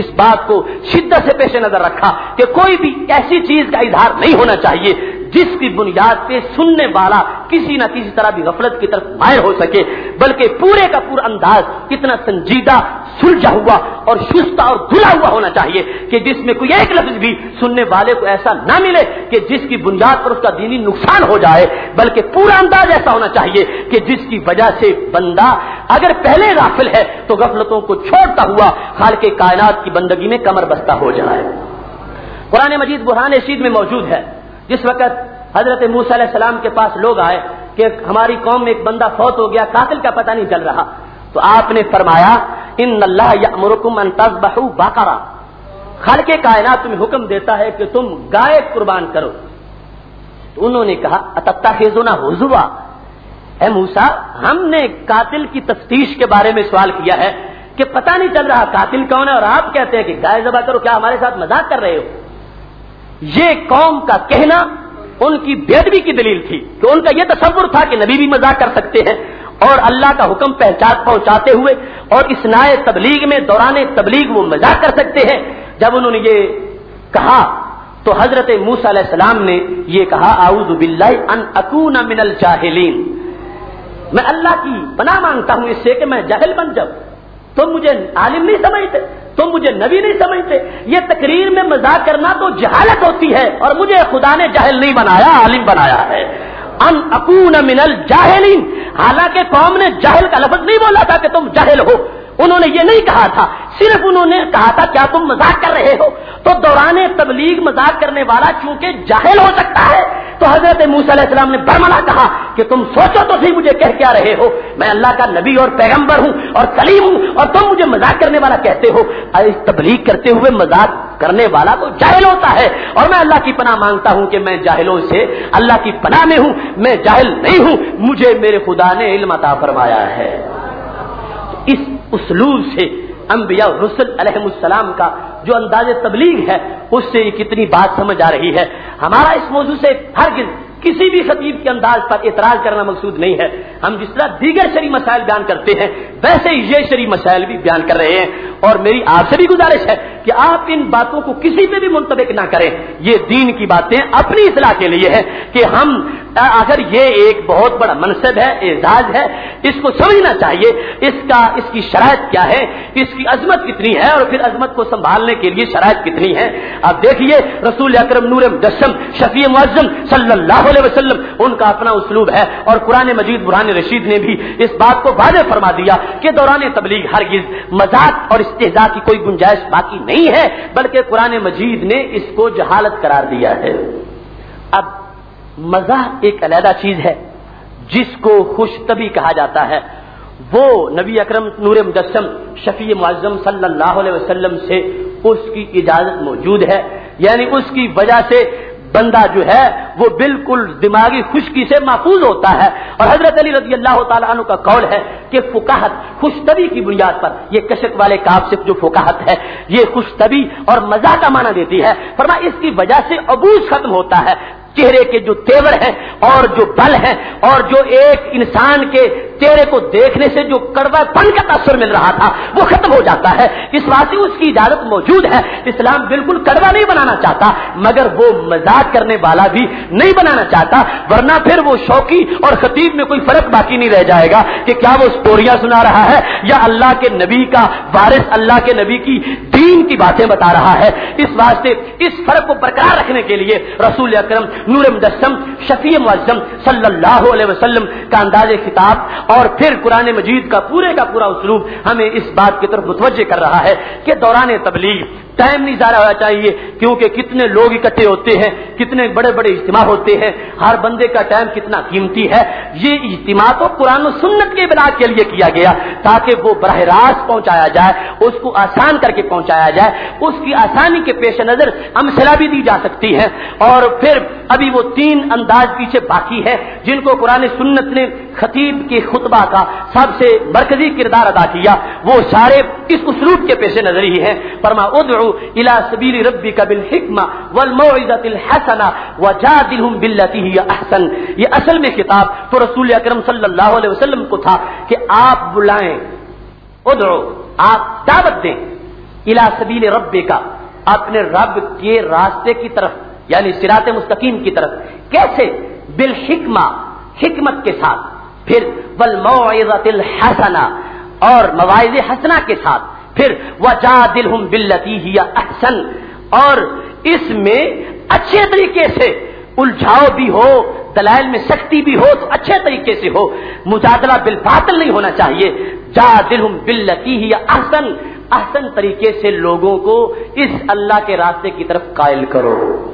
بات کو شدت سے پیش نظر رکھا کہ کوئی بھی ایسی چیز کا اظہار نہیں ہونا چاہیے جس کی بنیاد پہ سننے والا کسی نہ کسی طرح بھی غفلت کی طرف مائل ہو سکے، بلکہ پورے کا پورا انداز اتنا سنجیدہ، سلجھا ہوا اور شستہ اور دھلا ہوا ہونا چاہیے کہ جس میں کوئی ایک لفظ بھی سننے والے کو ایسا نہ ملے کہ جس کی بنیاد پر اس کا دینی نقصان ہو جائے، بلکہ پورا انداز ایسا ہونا چاہیے کہ جس کی وجہ سے بندہ اگر پہلے غافل ہے تو غفلتوں کو چھوڑتا ہوا خالق کائنات کی بندگی میں کمر بستہ ہو جائے۔ قرآن مجید برہان رشید میں موجود ہے، جس وقت حضرت موسیٰ علیہ السلام کے پاس لوگ آئے کہ ہماری قوم میں ایک بندہ فوت ہو گیا، قاتل کا پتہ نہیں چل رہا، تو آپ نے فرمایا ان اللہ یأمرکم ان تذبحوا بقرہ، خالق کائنات تمہیں حکم دیتا ہے کہ تم گائے قربان کرو۔ تو انہوں نے کہا اتتخذنا ہزوا، اے موسیٰ ہم نے قاتل کی تفتیش کے بارے میں سوال کیا ہے کہ پتہ نہیں چل رہا قاتل کون ہے، اور آپ کہتے ہیں کہ گائے ذبح کرو، کیا ہمارے ساتھ مذاق کر رہے ہو؟ یہ قوم کا کہنا ان کی بے ادبی کی دلیل تھی کہ ان کا یہ تصور تھا کہ نبی بھی مذاق کر سکتے ہیں اور اللہ کا حکم پہنچاتے ہوئے اور اثناء تبلیغ میں دوران تبلیغ وہ مذاق کر سکتے ہیں۔ جب انہوں نے یہ کہا تو حضرت موسیٰ علیہ السلام نے یہ کہا اعوذ باللہ ان اکون من الجاہلین، میں اللہ کی پناہ مانگتا ہوں اس سے کہ میں جاہل بن جاؤں، تم مجھے عالم نہیں سمجھتے، تم مجھے نبی نہیں سمجھتے، یہ تقریر میں مذاق کرنا تو جہالت ہوتی ہے اور مجھے خدا نے جاہل نہیں بنایا، عالم بنایا ہے۔ ان اکون من الجاہلین، حالانکہ قوم نے جاہل کا لفظ نہیں بولا تھا کہ تم جاہل ہو، انہوں نے یہ نہیں کہا تھا، صرف انہوں نے کہا تھا کیا تم مذاق کر رہے ہو؟ تو دوران تبلیغ مذاق کرنے والا چونکہ جاہل ہو سکتا ہے تو حضرت موسیٰ علیہ السلام نے برملا کہا کہ تم سوچو تو صحیح مجھے کہہ کیا رہے ہو، میں اللہ کا نبی اور پیغمبر ہوں اور کلیم ہوں اور تم مجھے مذاق کرنے والا کہتے ہو؟ تبلیغ کرتے ہوئے مذاق کرنے والا تو جاہل ہوتا ہے، اور میں اللہ کی پناہ مانگتا ہوں کہ میں جاہلوں سے اللہ کی پناہ میں ہوں، میں جاہل نہیں ہوں، مجھے میرے خدا نے علم عطا فرمایا ہے۔ اس اسلوب سے انبیاء رسل علیہ السلام کا جو انداز تبلیغ ہے اس سے یہ کتنی بات سمجھ آ رہی ہے۔ ہمارا اس موضوع سے ہرگز کسی بھی خطیب کے انداز پر اعتراض کرنا مقصود نہیں ہے، ہم جس طرح دیگر شرعی مسائل بیان کرتے ہیں ویسے یہ شرعی مسائل بھی بیان کر رہے ہیں، اور میری آپ سے بھی گزارش ہے کہ آپ ان باتوں کو کسی پہ بھی منطبق نہ کریں، یہ دین کی باتیں اپنی اصلاح کے لیے ہے کہ ہم اگر یہ ایک بہت بڑا منصب ہے، اعزاز ہے، اس کو سمجھنا چاہیے، اس کی شرائط کیا ہے، اس کی عظمت کتنی ہے اور پھر عظمت کو سنبھالنے کے لیے شرائط کتنی ہے۔ اب دیکھیے رسول اکرم نور مجسم شفیع معظم صلی اللہ علیہ وسلم ان کا اپنا اسلوب ہے، اور قرآن مجید برہان رشید نے بھی اس بات کو واضح فرما دیا کہ دوران تبلیغ ہرگز مذاق اور استہزاء کی کوئی گنجائش باقی نہیں ہے، بلکہ قرآن مجید نے اس کو جہالت قرار دیا ہے۔ اب مزاح ایک علیحدہ چیز ہے جس کو خوش طبی کہا جاتا ہے، وہ نبی اکرم نور مجسم شفیع معظم صلی اللہ علیہ وسلم سے اس کی اجازت موجود ہے، یعنی اس کی وجہ سے بندہ جو ہے وہ بالکل دماغی خشکی سے محفوظ ہوتا ہے، اور حضرت علی رضی اللہ تعالیٰ عنہ کا قول ہے کہ فقاہت خوش طبی کی بنیاد پر، یہ کشک والے کاف سے جو فقاہت ہے یہ خوش طبی اور مزاح کا معنی دیتی ہے، فرمایا اس کی وجہ سے عبوس ختم ہوتا ہے، چہرے کے جو تیور ہیں اور جو بل ہیں اور جو ایک انسان کے چہرے کو دیکھنے سے جو کڑوا پن کا تاثر مل رہا تھا وہ ختم ہو جاتا ہے، اس واسطے اس کی اجازت موجود ہے۔ اسلام بالکل کڑوا نہیں بنانا چاہتا مگر وہ مذاق کرنے والا بھی نہیں بنانا چاہتا، ورنہ پھر وہ شوقی اور خطیب میں کوئی فرق باقی نہیں رہ جائے گا کہ کیا وہ سٹوریاں سنا رہا ہے یا اللہ کے نبی کا وارث اللہ کے نبی کی دین کی باتیں بتا رہا ہے۔ اس واسطے اس فرق کو برقرار رکھنے کے لیے رسول اکرم نور مجسم شفیع معظم صلی اللہ علیہ وسلم کا انداز خطاب اور پھر قرآن مجید کا پورا اسلوب ہمیں اس بات کی طرف متوجہ کر رہا ہے کہ دوران تبلیغ ٹائم نہیں ضائع ہونا چاہیے، کیونکہ کتنے لوگ اکٹھے ہوتے ہیں، کتنے بڑے بڑے اجتماع ہوتے ہیں، ہر بندے کا ٹائم کتنا قیمتی ہے۔ یہ اجتماع تو قرآن و سنت کے ابلاغ کے لیے کیا گیا تاکہ وہ براہ راست پہنچایا جائے، اس کو آسان کر کے پہنچایا جائے، اس کی آسانی کے پیش نظر امثلہ بھی دی جا سکتی ہے، اور پھر ابھی وہ 3 انداز پیچھے باقی ہے جن کو قرآن سنت نے خطیب کے خطبہ کا سب سے مرکزی کردار ادا کیا، وہ سارے اس اسلوب کے پیش نظر ہی ہیں۔ فرما ادعو الى سبیل ربک بالحکمہ والموعظۃ الحسنہ وجادلہم باللتی ہی احسن۔ یہ اصل میں خطاب تو رسول اکرم صلی اللہ علیہ وسلم کو تھا کہ آپ بلائیں، ادعو، آپ دعوت دیں الی سبیل ربک، اپنے رب کے راستے کی طرف، یعنی صراط مستقیم کی طرف. کیسے؟ بالحکمہ، حکمت کے ساتھ. پھر والموعظۃ الحسنہ، اور مواعظ حسنہ کے ساتھ. پھر وجادلہم باللتی ہی احسن، اور اس میں اچھے طریقے سے الجھاؤ بھی ہو، دلائل میں سختی بھی ہو تو اچھے طریقے سے ہو، مجادلہ بالباطل نہیں ہونا چاہیے. جادلہم باللتی ہی احسن، احسن طریقے سے لوگوں کو اس اللہ کے راستے کی طرف قائل کرو.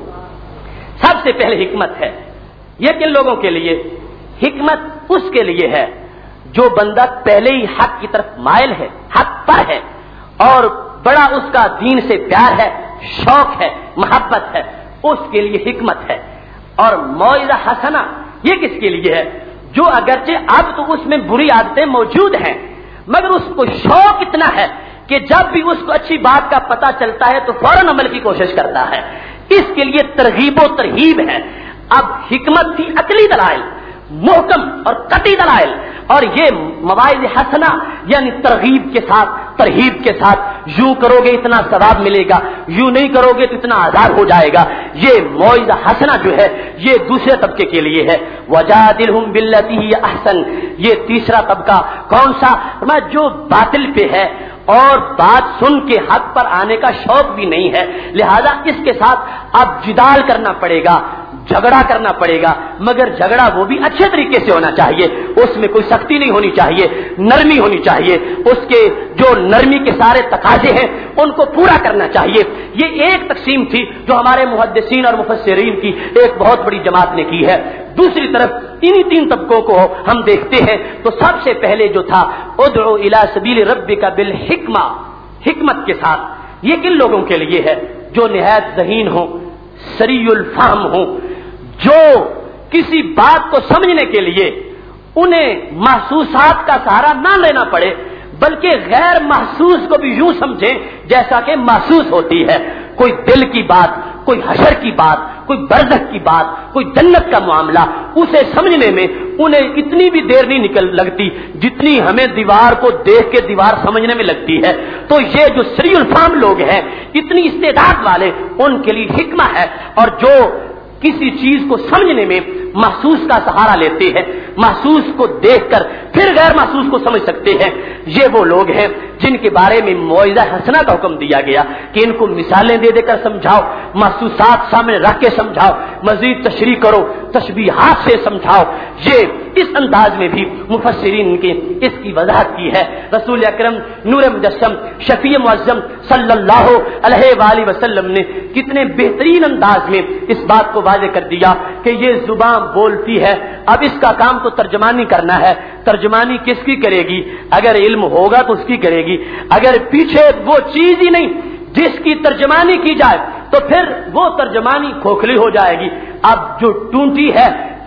سب سے پہلے حکمت ہے. یہ کن لوگوں کے لیے؟ حکمت اس کے لیے ہے جو بندہ پہلے ہی حق کی طرف مائل ہے، حق پر ہے، اور بڑا اس کا دین سے پیار ہے، شوق ہے، محبت ہے، اس کے لیے حکمت ہے. اور موعظہ حسنہ یہ کس کے لیے ہے؟ جو اگرچہ اب تو اس میں بری عادتیں موجود ہیں، مگر اس کو شوق اتنا ہے کہ جب بھی اس کو اچھی بات کا پتہ چلتا ہے تو فوراً عمل کی کوشش کرتا ہے. اس کے لیے ترغیب و ترہیب ہے. اب حکمت تھی عقلی دلائل، محکم اور قطعی دلائل، اور یہ مواعظ حسنہ یعنی ترغیب کے ساتھ، ترہیب کے ساتھ. یوں کرو گے اتنا ثواب ملے گا، یوں نہیں کرو گے تو اتنا عذاب ہو جائے گا. یہ موعظہ حسنہ جو ہے یہ دوسرے طبقے کے لیے ہے. وجادلہم باللتی ہی احسن، یہ تیسرا طبقہ. کون سا؟ جو باطل پہ ہے اور بات سن کے حق پر آنے کا شوق بھی نہیں ہے، لہذا اس کے ساتھ اب جدال کرنا پڑے گا، جھگڑا کرنا پڑے گا، مگر جھگڑا وہ بھی اچھے طریقے سے ہونا چاہیے. اس میں کوئی سختی نہیں ہونی چاہیے، نرمی ہونی چاہیے. اس کے جو نرمی کے سارے تقاضے ہیں ان کو پورا کرنا چاہیے. یہ ایک تقسیم تھی جو ہمارے محدثین اور مفسرین کی ایک بہت بڑی جماعت نے کی ہے. دوسری طرف انہی تین طبقوں کو ہم دیکھتے ہیں تو سب سے پہلے جو تھا ادعو الی سبیل ربک بالحکمہ، حکمت کے ساتھ. یہ کن لوگوں کے لیے ہے؟ جو نہایت ذہین ہوں، سریع الفہم ہوں، جو کسی بات کو سمجھنے کے لیے انہیں محسوسات کا سہارا نہ لینا پڑے بلکہ غیر محسوس کو بھی یوں سمجھیں جیسا کہ محسوس ہوتی ہے. کوئی دل کی بات، کوئی حشر کی بات، کوئی برزخ کی بات، کوئی جنت کا معاملہ، اسے سمجھنے میں انہیں اتنی بھی دیر نہیں لگتی جتنی ہمیں دیوار کو دیکھ کے دیوار سمجھنے میں لگتی ہے. تو یہ جو سریع الفہم لوگ ہیں، اتنی استعداد والے، ان کے لیے حکمت ہے. اور جو کسی چیز کو سمجھنے میں محسوس کا سہارا لیتے ہیں، محسوس کو دیکھ کر پھر غیر محسوس کو سمجھ سکتے ہیں، یہ وہ لوگ ہیں جن کے بارے میں موعظہ حسنہ کا حکم دیا گیا کہ ان کو مثالیں دے دے کر سمجھاؤ، محسوسات سامنے رکھ کے سمجھاؤ، مزید تشریح کرو، تشبیہات سے سمجھاؤ. یہ اس انداز میں بھی مفسرین کے اس کی وضاحت کی ہے. رسول اکرم نور مجسم شفیع معظم صلی اللہ علیہ وآلہ وسلم نے کتنے بہترین انداز میں اس بات کو واضح کر دیا کہ یہ زبان بولتی ہے، اب اس کا کام تو ترجمانی کرنا ہے. ترجمانی کس کی کرے گی؟ اگر علم ہوگا تو اس کی کرے گی، اگر پیچھے وہ چیز ہی نہیں جس کی ترجمانی کی جائے تو پھر وہ ترجمانی کھوکھلی ہو جائے گی. اب جو ٹونٹی ہے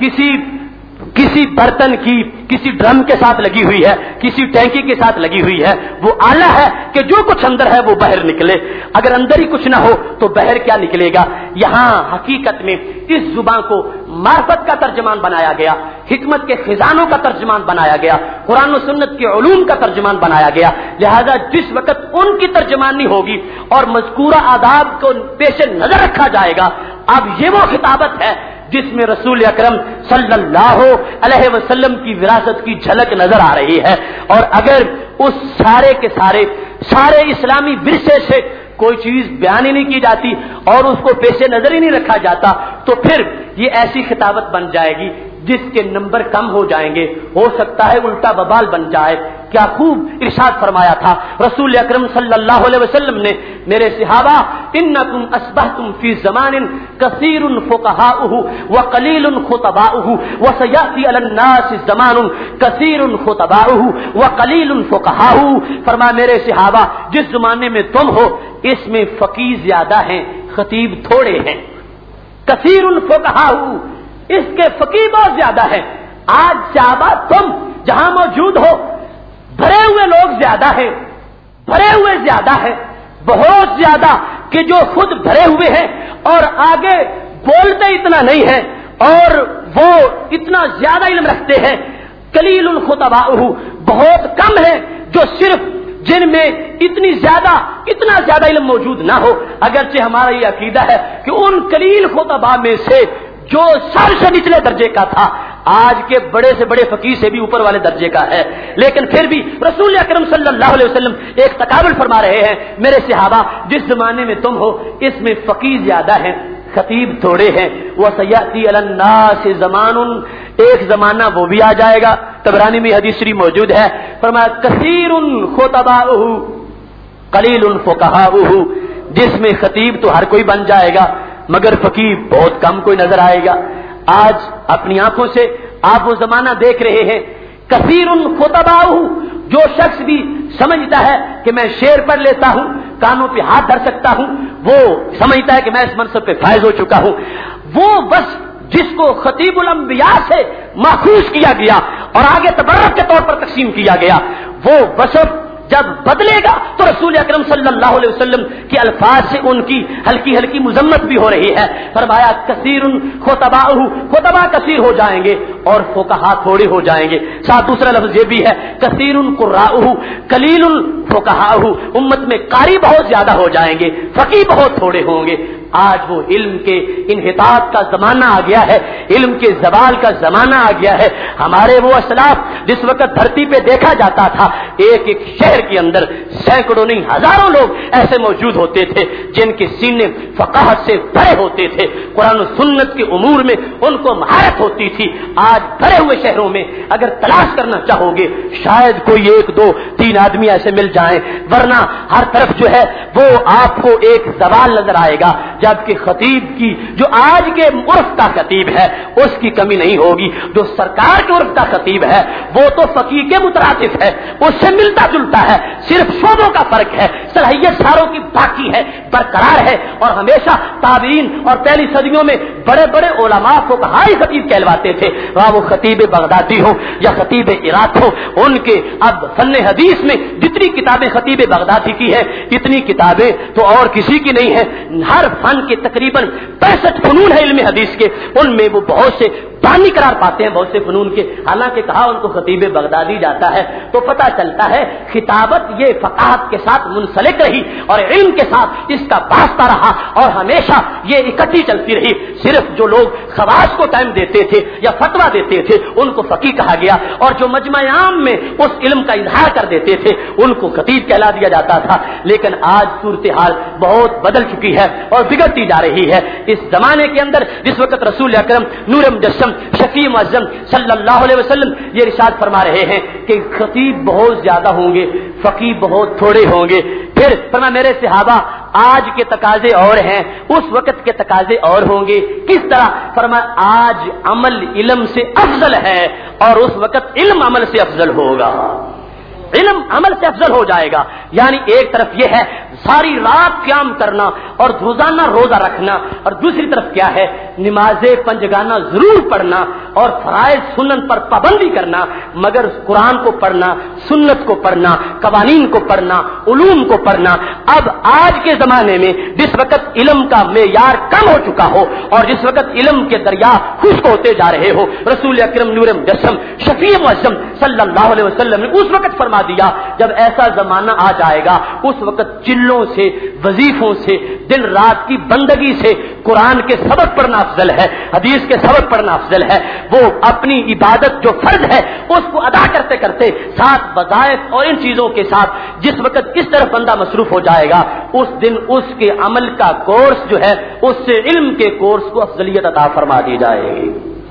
کسی برتن کی، کسی ڈرم کے ساتھ لگی ہوئی ہے، کسی ٹینکی کے ساتھ لگی ہوئی ہے، وہ آلہ ہے کہ جو کچھ اندر ہے وہ باہر نکلے. اگر اندر ہی کچھ نہ ہو تو باہر کیا نکلے گا؟ یہاں حقیقت میں اس زبان کو معرفت کا ترجمان بنایا گیا، حکمت کے خزانوں کا ترجمان بنایا گیا، قرآن و سنت کے علوم کا ترجمان بنایا گیا. لہذا جس وقت ان کی ترجمانی ہوگی اور مذکورہ آداب کو پیش نظر رکھا جائے گا، اب یہ وہ خطابت ہے جس میں رسول اکرم صلی اللہ علیہ وسلم کی وراثت کی جھلک نظر آ رہی ہے. اور اگر اس سارے کے سارے اسلامی ورثے سے کوئی چیز بیان ہی نہیں کی جاتی اور اس کو پیش نظر ہی نہیں رکھا جاتا تو پھر یہ ایسی خطابت بن جائے گی جس کے نمبر کم ہو جائیں گے، ہو سکتا ہے الٹا ببال بن جائے. کیا خوب ارشاد فرمایا تھا رسول اکرم صلی اللہ علیہ وسلم نے، میرے صحابہ انکم اصبحتم فی زمان کثیر فقہاؤہ وقلیل خطباؤہ وسیاتی علی الناس زمان کثیر خطباؤہ وقلیل فقہاؤہ. فرمایا میرے صحابہ جس زمانے میں تم ہو اس میں فقیہ زیادہ ہیں، خطیب تھوڑے ہیں. کثیر فقہاؤہ، اس کے فقیہ بہت زیادہ ہیں. آج صحابہ تم جہاں موجود ہو بھرے ہوئے لوگ زیادہ ہیں، بھرے ہوئے زیادہ ہیں، بہت زیادہ کہ جو خود بھرے ہوئے ہیں اور آگے بولتے اتنا نہیں ہے اور وہ اتنا زیادہ علم رکھتے ہیں. قلیل الخطباء، بہت کم ہے جو صرف جن میں اتنا زیادہ علم موجود نہ ہو، اگرچہ ہمارا یہ عقیدہ ہے کہ ان قلیل خطباء میں سے جو سب سے نچلے درجے کا تھا آج کے بڑے سے بڑے فقیر سے بھی اوپر والے درجے کا ہے، لیکن پھر بھی رسول اکرم صلی اللہ علیہ وسلم ایک تقابل فرما رہے ہیں، میرے صحابہ جس زمانے میں تم ہو اس میں فقیر زیادہ ہیں، خطیب تھوڑے ہیں، وَسَيَأْتِي عَلَى النَّاسِ زَمَانٌ، ایک زمانہ وہ بھی آ جائے گا، طبرانی میں حدیث شریف موجود ہے، فرمایا کثیر خطباؤہ قلیل فقہاؤہ، جس میں خطیب تو ہر کوئی بن جائے گا مگر فقیر بہت کم کوئی نظر آئے گا۔ آج اپنی آنکھوں سے آپ وہ زمانہ دیکھ رہے ہیں، کثیر خطباؤہ، جو شخص بھی سمجھتا ہے کہ میں شعر پڑھ لیتا ہوں، کانوں پہ ہاتھ دھر سکتا ہوں، وہ سمجھتا ہے کہ میں اس منصب پہ فائز ہو چکا ہوں، وہ بس جس کو خطیب الانبیاء سے ماخوذ کیا گیا اور آگے تبرک کے طور پر تقسیم کیا گیا، وہ وصف جب بدلے گا تو رسول اکرم صلی اللہ علیہ وسلم کے الفاظ سے ان کی ہلکی ہلکی مذمت بھی ہو رہی ہے۔ فرمایا کثیر خطباؤہ، خطباء کثیر ہو جائیں گے اور فقہاء تھوڑے ہو جائیں گے۔ ساتھ دوسرا لفظ یہ بھی ہے کثیر قراؤہ قلیل فقہاءہ، امت میں قاری بہت زیادہ ہو جائیں گے، فقیہ بہت تھوڑے ہوں گے۔ آج وہ علم کے انحطاط کا زمانہ آ گیا ہے، علم کے زوال کا زمانہ آ گیا ہے۔ ہمارے وہ اسلاف جس وقت دھرتی پہ دیکھا جاتا تھا ایک ایک شہر کے اندر سینکڑوں نہیں ہزاروں لوگ ایسے موجود ہوتے تھے جن کے سینے فقاہت سے بھرے ہوتے تھے، قرآن و سنت کے امور میں ان کو مہارت ہوتی تھی۔ آج بھرے ہوئے شہروں میں اگر تلاش کرنا چاہو گے شاید کوئی ایک دو تین آدمی ایسے مل جائیں، ورنہ ہر طرف جو ہے وہ آپ کو ایک زوال نظر آئے گا، جبکہ خطیب کی جو آج کے عرف کا خطیب ہے اس کی کمی نہیں ہوگی۔ جو سرکار کے عرف کا خطیب ہے وہ تو فقیہ کے مترادف ہے، اس سے ملتا جلتا ہے، صرف شعبوں کا فرق ہے، صلاحیت ساروں کی باقی ہے، برقرار ہے۔ اور ہمیشہ تابعین اور پہلی صدیوں میں بڑے بڑے علماء فقہائی خطیب کہلواتے تھے، وہاں وہ خطیب بغدادی ہو یا خطیب عراق ہو، ان کے اب فن حدیث میں جتنی کتابیں خطیب بغدادی کی ہیں اتنی کتابیں تو اور کسی کی نہیں ہے۔ ہر فن کے تقریباً 65 فنون ہے علم حدیث کے، ان میں وہ بہت سے بانی قرار پاتے ہیں بہت سے فنون کے، حالانکہ کہا ان کو خطیب بغدادی جاتا ہے تو پتہ چلتا ہے خطابت یہ فقاہت کے ساتھ منسلک رہی اور علم کے ساتھ اس کا واسطہ رہا اور ہمیشہ یہ اکٹھی چلتی رہی۔ صرف جو لوگ خواص کو ٹائم دیتے تھے یا فتویٰ دیتے تھے ان کو فقیہ کہا گیا، اور جو مجمع عام میں اس علم کا اظہار کر دیتے تھے ان کو خطیب کہلا دیا جاتا تھا۔ لیکن آج صورتحال بہت بدل چکی ہے اور بگڑتی جا رہی ہے۔ اس زمانے کے اندر جس وقت رسول اکرم نور مجسم شفیع معظم صلی اللہ علیہ وسلم یہ ارشاد فرما رہے ہیں کہ خطیب بہت زیادہ ہوں گے، فقیہ بہت تھوڑے ہوں گے، پھر فرما میرے صحابہ آج کے تقاضے اور ہیں اس وقت کے تقاضے اور ہوں گے۔ کس طرح؟ فرما آج عمل علم سے افضل ہے اور اس وقت علم عمل سے افضل ہوگا، علم عمل سے افضل ہو جائے گا۔ یعنی ایک طرف یہ ہے ساری رات قیام کرنا اور روزانہ روزہ رکھنا، اور دوسری طرف کیا ہے نماز پنجگانہ ضرور پڑھنا اور فرائض سنن پر پابندی کرنا، مگر قرآن کو پڑھنا، سنت کو پڑھنا، قوانین کو پڑھنا، علوم کو پڑھنا۔ اب آج کے زمانے میں جس وقت علم کا معیار کم ہو چکا ہو اور جس وقت علم کے دریا خشک ہوتے جا رہے ہو، رسول اکرم نور مجسم شفیع معظم صلی اللہ علیہ وسلم نے اس وقت فرما دیا جب ایسا زمانہ آ جائے گا اس وقت چلوں سے، وظیفوں سے، دن رات کی بندگی سے قرآن کے سبق پڑھنا افضل ہے، حدیث کے سبق پڑھنا افضل ہے۔ وہ اپنی عبادت جو فرض ہے اس کو ادا کرتے کرتے ساتھ وظائف اور ان چیزوں کے ساتھ جس وقت اس طرف بندہ مصروف ہو جائے گا اس دن اس کے عمل کا کورس جو ہے اس سے علم کے کورس کو افضلیت عطا فرما دی جائے گی۔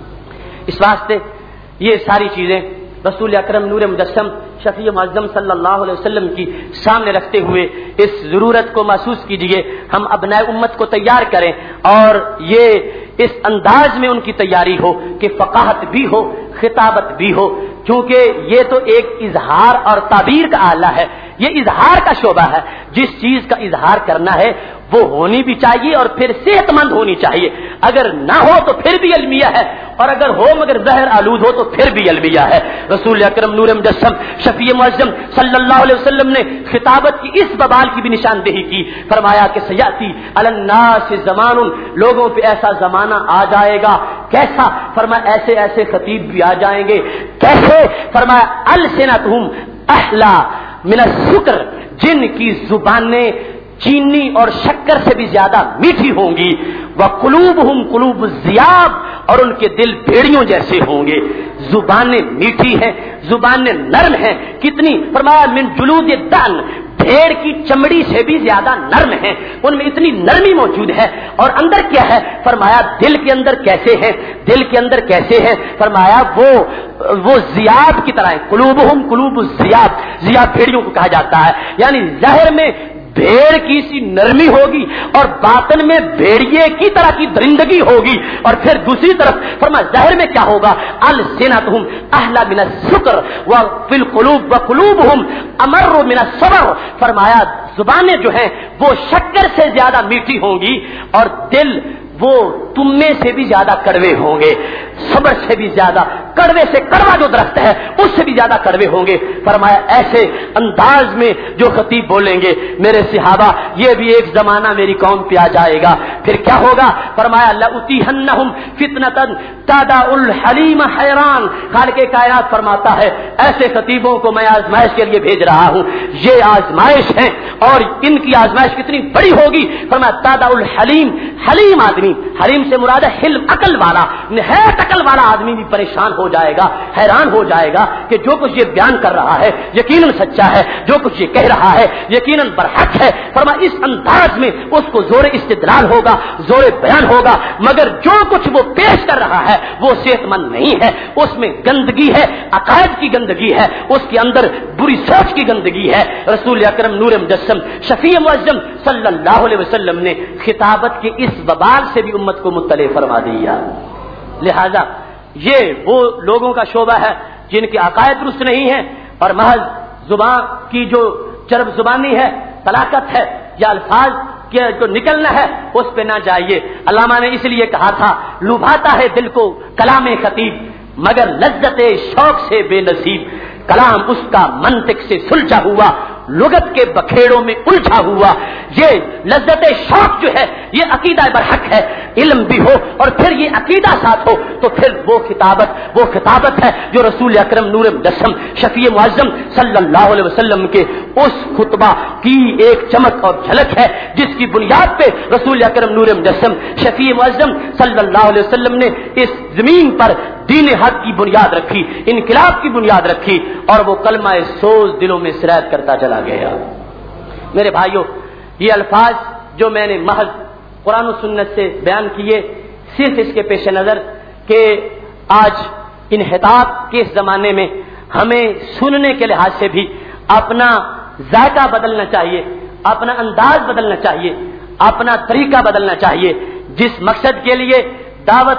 اس واسطے یہ ساری چیزیں رسول اکرم نور مجسم شفیع معظم صلی اللہ علیہ وسلم کی سامنے رکھتے ہوئے اس ضرورت کو محسوس کیجئے ہم ابناء امت کو تیار کریں اور یہ اس انداز میں ان کی تیاری ہو کہ فقاہت بھی ہو، خطابت بھی ہو، کیونکہ یہ تو ایک اظہار اور تعبیر کا آلہ ہے، یہ اظہار کا شعبہ ہے۔ جس چیز کا اظہار کرنا ہے وہ ہونی بھی چاہیے اور پھر صحت مند ہونی چاہیے، اگر نہ ہو تو پھر بھی المیہ ہے، اور اگر ہو مگر زہر آلود ہو تو پھر بھی المیہ ہے۔ رسول اکرم نور مجسم شفیع معظم صلی اللہ علیہ وسلم نے خطابت کی اس ببال کی بھی نشاندہی کی، فرمایا کہ سیاتی علی الناس زمان، لوگوں پہ ایسا زمانہ آ جائے گا، کیسا؟ فرمایا ایسے ایسے خطیب بھی آ جائیں گے، کیسے؟ فرمایا السنتہم احلا من السکر، جن کی زبانیں چینی اور شکر سے بھی زیادہ میٹھی ہوں گی، وقلوبہم قلوب الذیاب، اور ان کے دل بھیڑیوں جیسے ہوں گے۔ زبانیں میٹھی ہیں، زبانیں نرم ہیں، کتنی؟ فرمایا من جلود الدان، بھیڑ کی چمڑی سے بھی زیادہ نرم ہیں، ان میں اتنی نرمی موجود ہے۔ اور اندر کیا ہے؟ فرمایا دل کے اندر کیسے ہیں؟ دل کے اندر کیسے ہیں؟ فرمایا وہ ذیاب کی طرح ہے، قلوبہم قلوب الذیاب، ذیاب بھیڑیوں کو کہا جاتا ہے، یعنی ظاہر میں بھیڑ کی سی نرمی ہوگی اور باطن میں بھیڑیے کی طرح کی درندگی ہوگی۔ اور پھر دوسری طرف فرمایا ظاہر میں کیا ہوگا؟ السنتہم احلی من السکر وفی القلوب وقلوبہم امر من الصبر، فرمایا زبانیں جو ہیں وہ شکر سے زیادہ میٹھی ہوں گی اور دل وہ تمے سے بھی زیادہ کڑوے ہوں گے، صبر سے بھی زیادہ، کڑوے سے کڑوا جو درخت ہے اس سے بھی زیادہ کڑوے ہوں گے۔ فرمایا ایسے انداز میں جو خطیب بولیں گے میرے صحابہ، یہ بھی ایک زمانہ میری قوم پہ آ جائے گا، پھر کیا ہوگا؟ فرمایا لأتیہنہم فتنۃ تدع الحلیم حیران، خالق کائنات فرماتا ہے ایسے خطیبوں کو میں آزمائش کے لیے بھیج رہا ہوں، یہ آزمائش ہے اور ان کی آزمائش کتنی بڑی ہوگی؟ فرمایا تدع الحلیم، حلیم آدمی، حلیم سے مراد ہے حلم، عقل والا، نہایت عقل والا آدمی بھی پریشان ہو جائے گا، حیران ہو جائے گا کہ جو کچھ یہ بیان کر رہا ہے یقیناً سچا ہے، جو کچھ یہ کہہ رہا ہے یقیناً برحق ہے۔ فرمایا اس انداز میں اس کو زور استدلال ہوگا، زور بیان ہوگا، مگر جو کچھ وہ پیش کر رہا ہے وہ صحت مند نہیں ہے، اس میں گندگی ہے، عقائد کی گندگی ہے، اس کے اندر بری سوچ کی گندگی ہے۔ رسول اکرم نور مجسم شفیع معظم صلی اللہ علیہ وسلم نے خطابت کے اس وبال سے بھی امت کو مطلع فرما دیا۔ لہذا یہ وہ لوگوں کا شعبہ ہے جن کے عقائد درست نہیں ہیں اور محض زبان کی جو چرب زبانی ہے، طلاقت ہے یا الفاظ کے جو نکلنا ہے اس پہ نہ جائیے۔ علامہ نے اس لیے کہا تھا لبھاتا ہے دل کو کلام خطیب مگر لذت شوق سے بے نصیب، کلام اس کا منطق سے سلجھا ہوا، لغت کے بکھیڑوں میں الجھا ہوا۔ یہ لذت شوق جو ہے یہ عقیدہ برحق ہے، علم بھی ہو اور پھر یہ عقیدہ ساتھ ہو تو پھر وہ خطابت ہے جو رسول اکرم نور مجسم شفیع معظم صلی اللہ علیہ وسلم کے اس خطبہ کی ایک چمک اور جھلک ہے جس کی بنیاد پہ رسول اکرم نور مجسم شفیع معظم صلی اللہ علیہ وسلم نے اس زمین پر دین حق کی بنیاد رکھی، انقلاب کی بنیاد رکھی اور وہ کلمہ سوز دلوں میں سرایت کرتا چلا گیا۔ میرے بھائیوں، یہ الفاظ جو میں نے محض قرآن و سنت سے بیان کیے صرف اس کے پیش نظر کہ آج انحطاط کے اس زمانے میں ہمیں سننے کے لحاظ سے بھی اپنا ذائقہ بدلنا چاہیے، اپنا انداز بدلنا چاہیے، اپنا طریقہ بدلنا چاہیے، جس مقصد کے لیے دعوت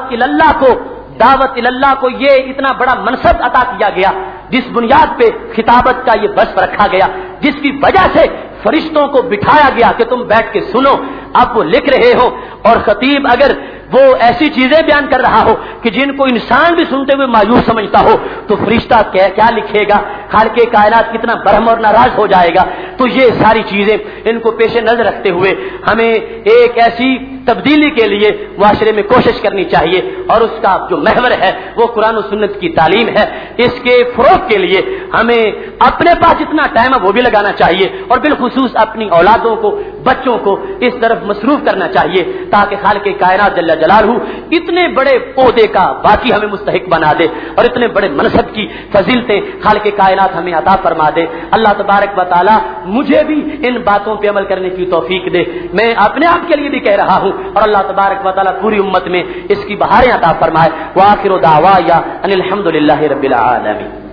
اللہ کو یہ اتنا بڑا منصب عطا کیا گیا، جس بنیاد پہ خطابت کا یہ وصف رکھا گیا، جس کی وجہ سے فرشتوں کو بٹھایا گیا کہ تم بیٹھ کے سنو، اب وہ لکھ رہے ہو اور خطیب اگر وہ ایسی چیزیں بیان کر رہا ہو کہ جن کو انسان بھی سنتے ہوئے مایوس سمجھتا ہو تو فرشتہ کیا لکھے گا، خالق کائنات کتنا برہم اور ناراض ہو جائے گا۔ تو یہ ساری چیزیں ان کو پیش نظر رکھتے ہوئے ہمیں ایک ایسی تبدیلی کے لیے معاشرے میں کوشش کرنی چاہیے اور اس کا جو محور ہے وہ قرآن و سنت کی تعلیم ہے۔ اس کے فروغ کے لیے ہمیں اپنے پاس جتنا ٹائم ہے وہ بھی لگانا چاہیے اور بالخصوص اپنی اولادوں کو، بچوں کو اس طرف مصروف کرنا چاہیے تاکہ خالق کائنات جل جلالہ اتنے بڑے عہدے کا باقی ہمیں مستحق بنا دے اور اتنے بڑے منصب کی فضیلتیں خالق کائنات ہمیں عطا فرما دے۔ اللہ تبارک و تعالی مجھے بھی ان باتوں پہ عمل کرنے کی توفیق دے، میں اپنے آپ کے لیے بھی کہہ رہا ہوں اور اللہ تبارک و تعالی پوری امت میں اس کی بہاریں عطا فرمائے۔ وآخر دعوایا ان الحمد للہ رب العالمین۔